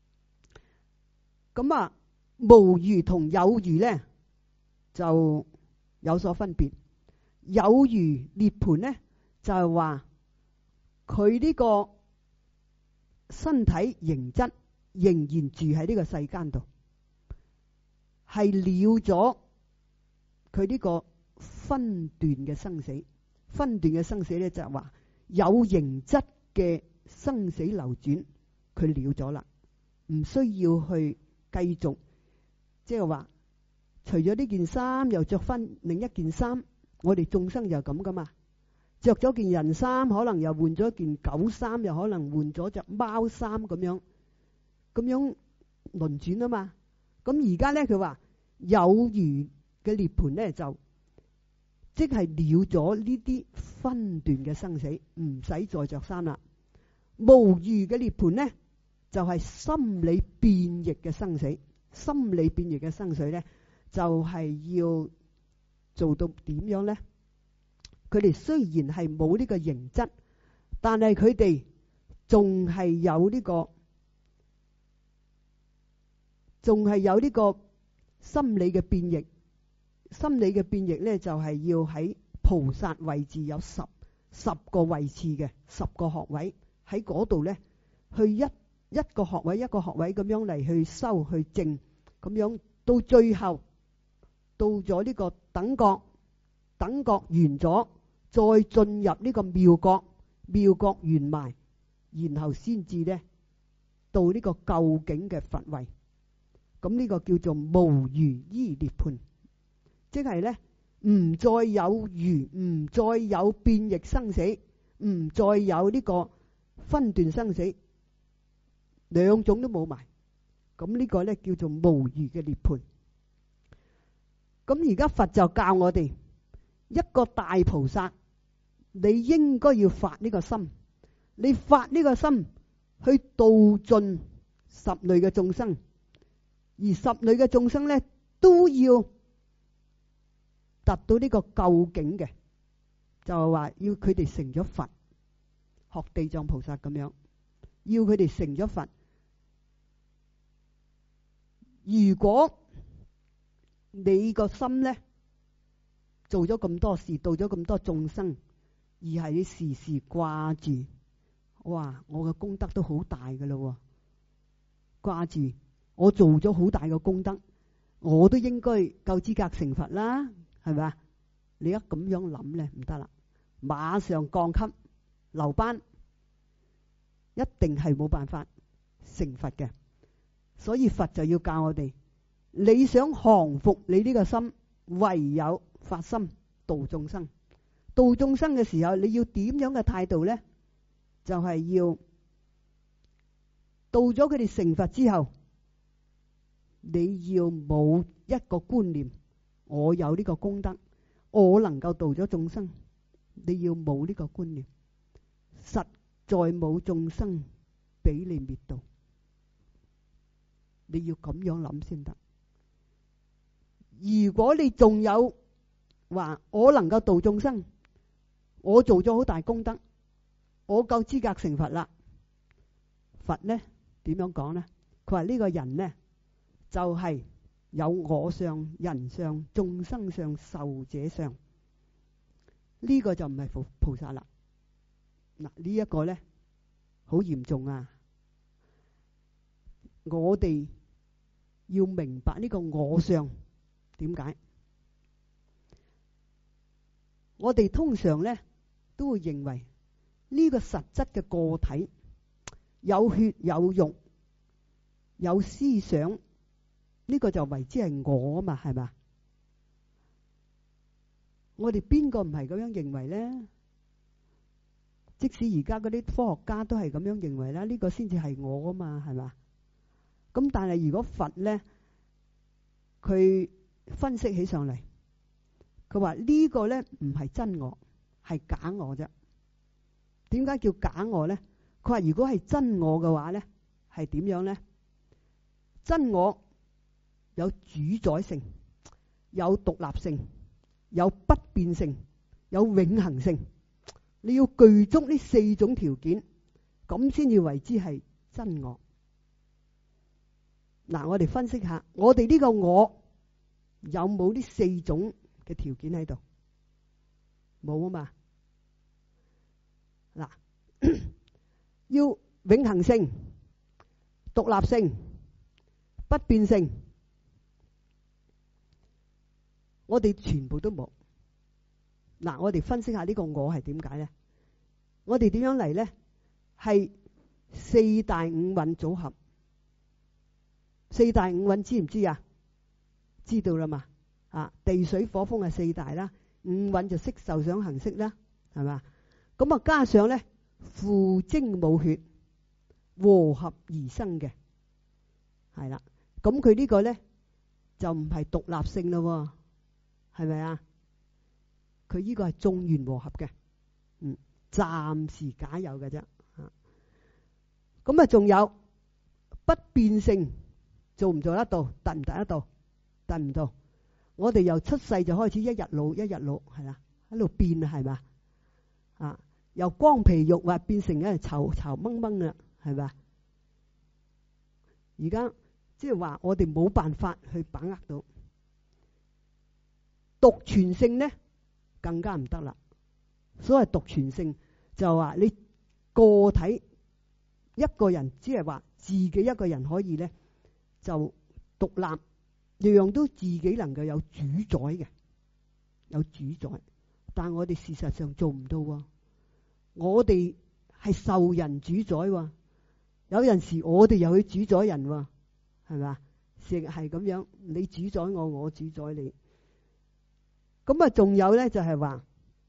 咁啊，無餘同有餘咧就有所分別。有餘涅槃咧就係話佢呢個身體形質仍然住喺呢個世間度，係了咗佢呢個分段嘅生死。分段嘅生死咧就係話有形質嘅生死流轉，佢了咗啦，唔需要去繼續，即係話除咗呢件衫又着翻另一件衫。我哋眾生就咁噶嘛，着咗件人衫，可能又換咗件狗衫，又可能換咗隻貓衫，咁樣輪轉啊嘛。咁而家咧佢話有餘嘅涅槃咧就即係了咗呢啲分段嘅生死，唔使再着衫啦。無餘嘅涅槃咧就係心理變異嘅生死。心理變異嘅生死咧就係要做到點樣咧？佢哋雖然係冇呢個形質，但係佢哋仲係有呢個心理嘅變異。心理嘅變異咧就係要喺菩薩位置有十個位次嘅10個學位，喺嗰度咧去一個學位一個學位咁樣嚟去修去證，咁樣到最後到咗呢個等覺完咗，再進入呢個妙覺完埋，然後先至咧到呢個究竟嘅佛位。咁呢個叫做無餘依涅槃，即係咧唔再有餘，唔再有變異生死，唔再有呢個分段生死，兩種都冇埋。咁呢個咧叫做無餘嘅涅槃。咁而家佛就教我哋一個大菩薩，你應該要發呢個心，你發呢個心去度盡十類嘅眾生，而十類嘅眾生咧都要達到呢個究竟嘅，就係話要佢哋成咗佛，學地藏菩薩咁樣，要佢哋成咗佛。如果你個心咧做咗咁多事，度咗咁多眾生，而係你時時掛住，哇！我嘅功德都好大噶啦，掛住我做咗好大嘅功德，我都應該夠資格成佛啦，係咪啊？你一咁樣諗咧唔得啦，馬上降級留班，一定係冇辦法成佛嘅。所以佛就要教我哋，你想降服你呢個心，唯有發心度眾生。度眾生嘅時候，你要點樣嘅態度呢？就係要到咗佢哋成佛之後，你要冇一個觀念，我有呢個功德，我能夠度咗眾生。你要冇呢個觀念，實在冇眾生俾你滅度。你要咁樣諗先得。如果你仲有話我能夠度眾生，我做咗好大功德，我夠資格成佛啦。佛呢點樣講呢？佢話呢個人呢就係有我相、人相、眾生相、壽者相，呢個就唔係菩薩啦。嗱，呢一個呢好嚴重啊！我哋要明白呢個我相點解？我哋通常呢都會認為呢個實質嘅個體有血有肉有思想，呢個就為之係我啊嘛，係嘛？我哋邊個唔係咁樣認為呢？即使而家嗰啲科學家都係咁樣認為啦，呢個先至係我啊嘛，係嘛？咁但係如果佛呢，佢分析起上嚟， 佢話呢個咧唔係真我，係假我啫。點解叫假我咧？佢話如果係真我嘅話咧，係點樣咧？真我有主宰性，有獨立性，有不變性，有永恒性。你要具足呢4種條件，咁先至為之係真我。嗱，我哋分析下，我哋呢個我有冇呢4種嘅條件喺度？冇啊嘛。嗱，要永恒性、獨立性、不變性，我哋全部都冇。嗱，我哋分析下呢個我係點解咧？我哋點樣嚟咧？係4大五蘊組合。4大五蘊知唔知啊？知道啦嘛。地水火風係4大啦，五蘊就色受想行識啦，係嘛？咁啊加上咧父精母血和合而生嘅，係啦。咁佢呢個咧就唔係獨立性咯，係咪啊？佢呢個係眾緣和合嘅，暫時假有嘅啫。咁啊仲有不變性，做唔做得到？達唔達得到？達唔到。我哋由出世就開始一日老一日老，係啦，喺度變啊，係嘛？由光皮肉滑變成咧稠稠掹掹啦，係嘛？而家即係話我哋冇辦法去把握到獨存性咧，更加唔得啦。所謂獨存性就話你個體一個人，只係話自己一個人可以咧就獨立，樣樣都自己能夠有主宰嘅，有主宰。但我哋事實上做唔到喎，我哋係受人主宰喎。有陣時我哋又去主宰人喎，係咪？成日係咁樣，你主宰我，我主宰你。咁啊，仲有咧就係話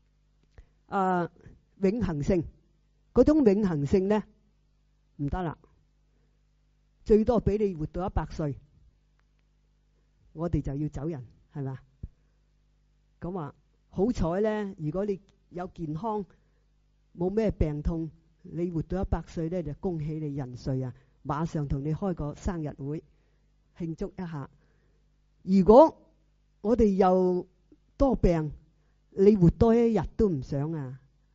永恆性，嗰種永恆性咧唔得啦，最多俾你活到100歲，我哋就要走人，係咪？咁話好彩咧，如果你有健康，冇咩病痛，你活到100歲咧，就恭喜你人瑞啊！馬上同你開個生日會慶祝一下。如果我哋又多病，你活多一日都唔想啊！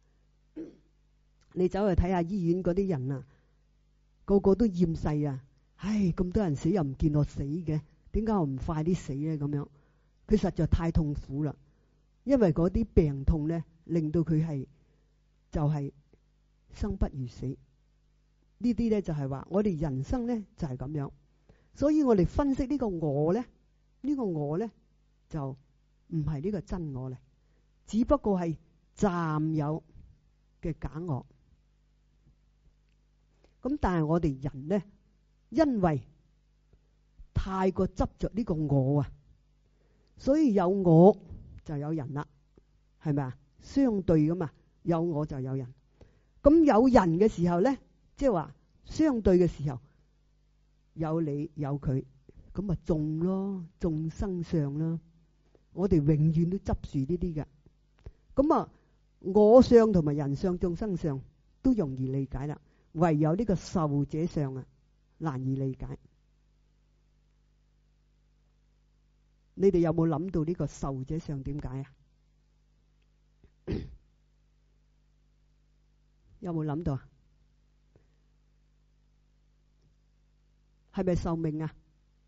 你走去睇下醫院嗰啲人啊，個個都厭世啊！唉，咁多人死又唔見我死嘅，點解我唔快啲死咧？咁樣佢實在太痛苦啦，因為嗰啲病痛咧，令到佢就係生不如死。呢啲咧就係話我哋人生咧就係咁樣，所以我哋分析呢個我咧，呢個我咧就唔係呢個真我咧，只不過係暫有嘅假我。咁但係我哋人咧，因為太過執着呢個我啊，所以有我就有人啦，係咪啊？相對噶嘛，有我就有人。咁有人嘅時候咧，即係話相對嘅時候有你有佢，咁咪眾咯，眾生相咯。我哋永遠都執住呢啲嘅。咁啊，我相同埋人相、眾生相都容易理解啦。唯有呢個受者相啊，難以理解。你哋有冇諗到呢個受者相點解啊？有冇諗到啊？係咪壽命啊？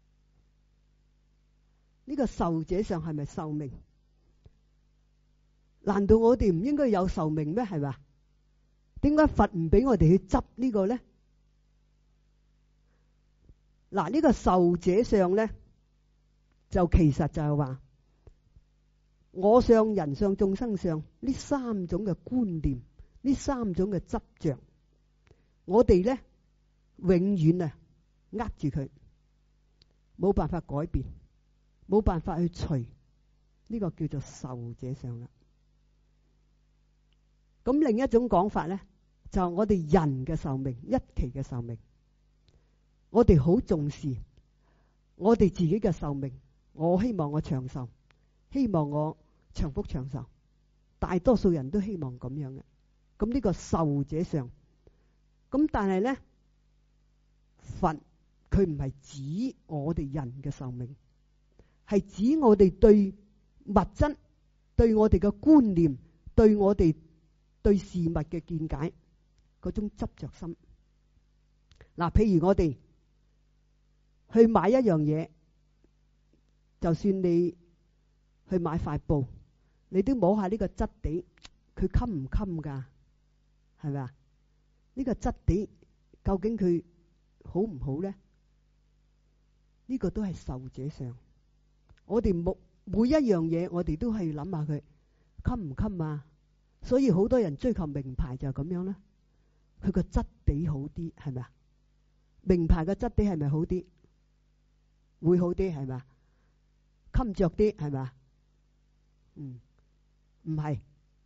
呢個受者相係咪壽命？難道我哋唔應該有壽命咩？係嘛？點解佛唔俾我哋去執呢個咧？嗱，呢個受者相咧，就其實就係話我相、人相、眾生相呢3種嘅觀念，呢3種嘅執着，我哋咧永遠啊握住佢，冇辦法改變，冇辦法去除，呢個叫做受者相啦。咁另一種講法咧，就係我哋人嘅壽命，一期嘅壽命，我哋好重視我哋自己嘅壽命。我希望我長壽，希望我長福長壽，大多數人都希望咁樣嘅。咁呢個壽者上，咁但係咧，佛佢唔係指我哋人嘅壽命，係指我哋對物質、對我哋嘅觀念、對我哋對事物嘅見解嗰種執着心。嗱，譬如我哋去買一樣嘢，就算你去買塊布，你都摸下呢個質地，佢襟唔襟噶？係咪啊？呢個質地究竟佢好唔好咧？呢個都係壽者上。我哋每一樣嘢，我哋都係諗下佢襟唔襟啊？所以好多人追求名牌就係咁樣啦。佢個質地好啲，係咪啊？名牌嘅質地係咪好啲？會好啲係咪啊？襟着啲係咪啊？唔係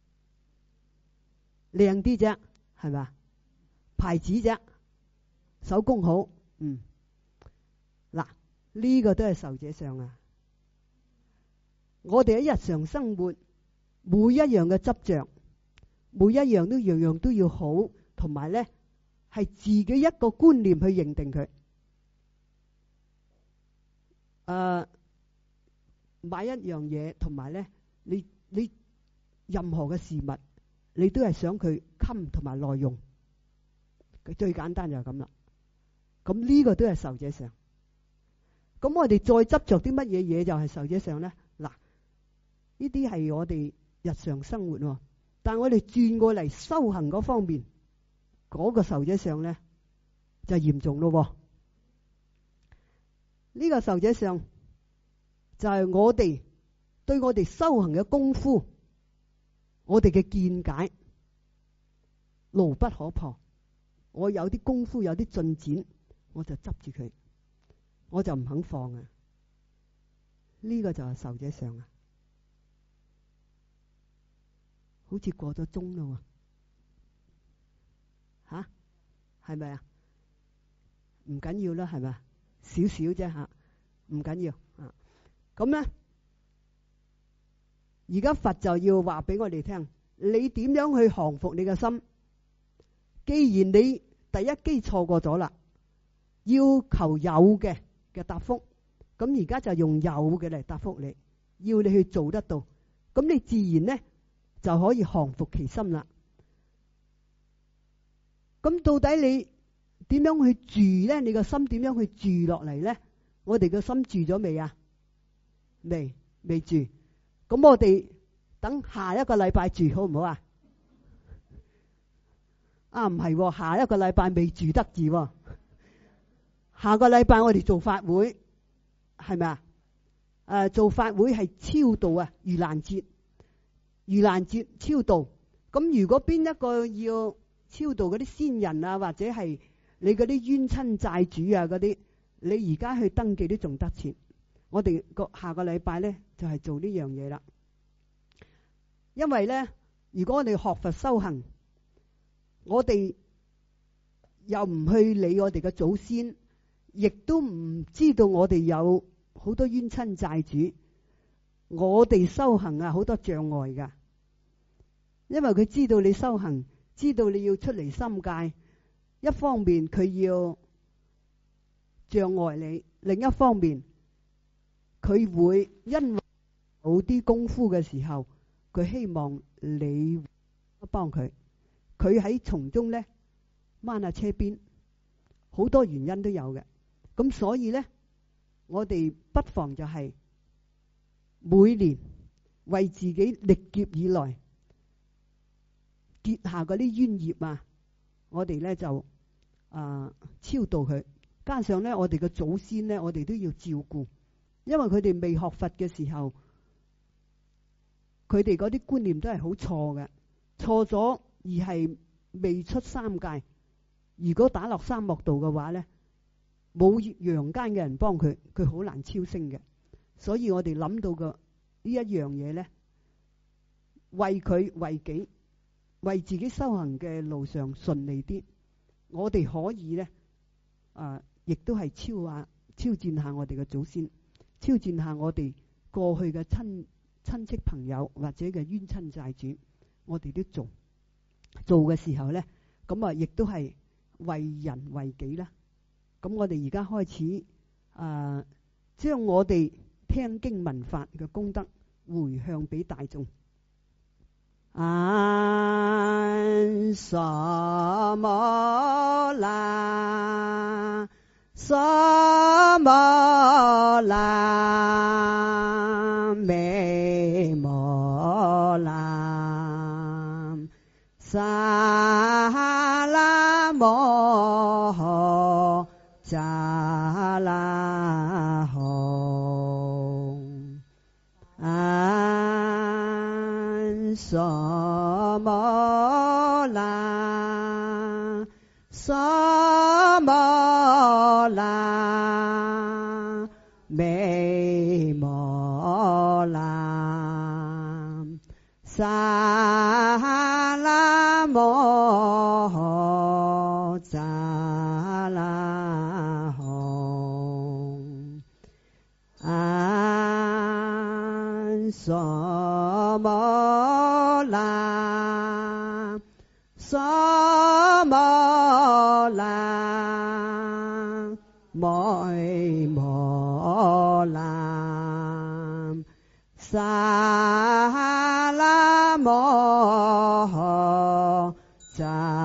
靚啲啫，係咪啊？牌子啫，手工好。嗱，呢個都係壽者上啊。我哋喺日常生活每一樣嘅執着，每一樣都樣樣都要好，同埋咧係自己一個觀念去認定佢。買一樣嘢，同埋咧你任何嘅事物，你都係想佢襟同埋耐用。最簡單就係咁啦。咁呢個都係壽者上。咁我哋再執着啲乜嘢嘢就係壽者上咧？嗱，呢啲係我哋日常生活喎，但係我哋轉過嚟修行嗰方面，嗰個壽者上咧就嚴重咯。呢個壽者上就係我哋對我哋修行嘅功夫，我哋嘅見解牢不可破。我有啲功夫，有啲進展，我就執住佢，我就唔肯放啊！呢個就係壽者上啊！好似過咗鐘咯喎，吓，係咪啊？唔緊要啦，係咪？少少啫吓，唔緊要啊。咁咧，而家佛就要話俾我哋聽，你點樣去降服你嘅心？既然你第一基錯過咗啦，要求有嘅答覆，咁而家就用有嘅嚟答覆你，要你去做得到，咁你自然咧就可以降服其心啦。咁到底你點樣去住咧？你個心點樣去住落嚟咧？我哋個心住咗未啊？未住。咁我哋等下一個禮拜住好唔好啊？唔係，下一個禮拜未住得住。下個禮拜我哋做法會，係咪啊？做法會係超度啊，盂蘭節超度。咁如果邊一個要超度嗰啲先人啊，或者係你嗰啲冤親債主啊嗰啲，你而家去登記都仲得錢。我哋下個禮拜咧就係做呢樣嘢啦。因為咧，如果我哋學佛修行，我哋又唔去理我哋嘅祖先，亦都唔知道我哋有好多冤親債主，我哋修行啊好多障礙噶。因為佢知道你修行，知道你要出離心界，一方面佢要障礙你，另一方面佢會因為冇啲功夫嘅時候，佢希望你幫佢。佢喺從中咧掹下車邊，好多原因都有嘅。咁所以咧，我哋不妨就係每年為自己歷劫以來結下嗰啲冤業啊，我哋咧就超度佢。加上咧，我哋嘅祖先咧，我哋都要照顧，因為佢哋未學佛嘅時候，佢哋嗰啲觀念都係好錯嘅，錯咗。而係未出三界，如果打落三惡道嘅話咧，冇陽間嘅人幫佢，佢好難超升嘅。所以我哋諗到嘅呢一樣嘢咧，為佢為己，為自己修行嘅路上順利啲，我哋可以咧亦都係超戰下我哋嘅祖先，超戰下我哋過去嘅親戚朋友或者嘅冤親債主，我哋都做嘅時候咧，咁啊亦都係為人為己啦。咁我哋而家開始將我哋聽經聞法嘅功德回向俾大眾。安薩摩拉，薩摩拉，美摩拉，薩拉摩扎拉吽，安薩摩拉，薩摩拉，美摩拉，薩拉摩扎拉吽，安薩摩拉，薩摩拉，美摩拉，薩拉摩扎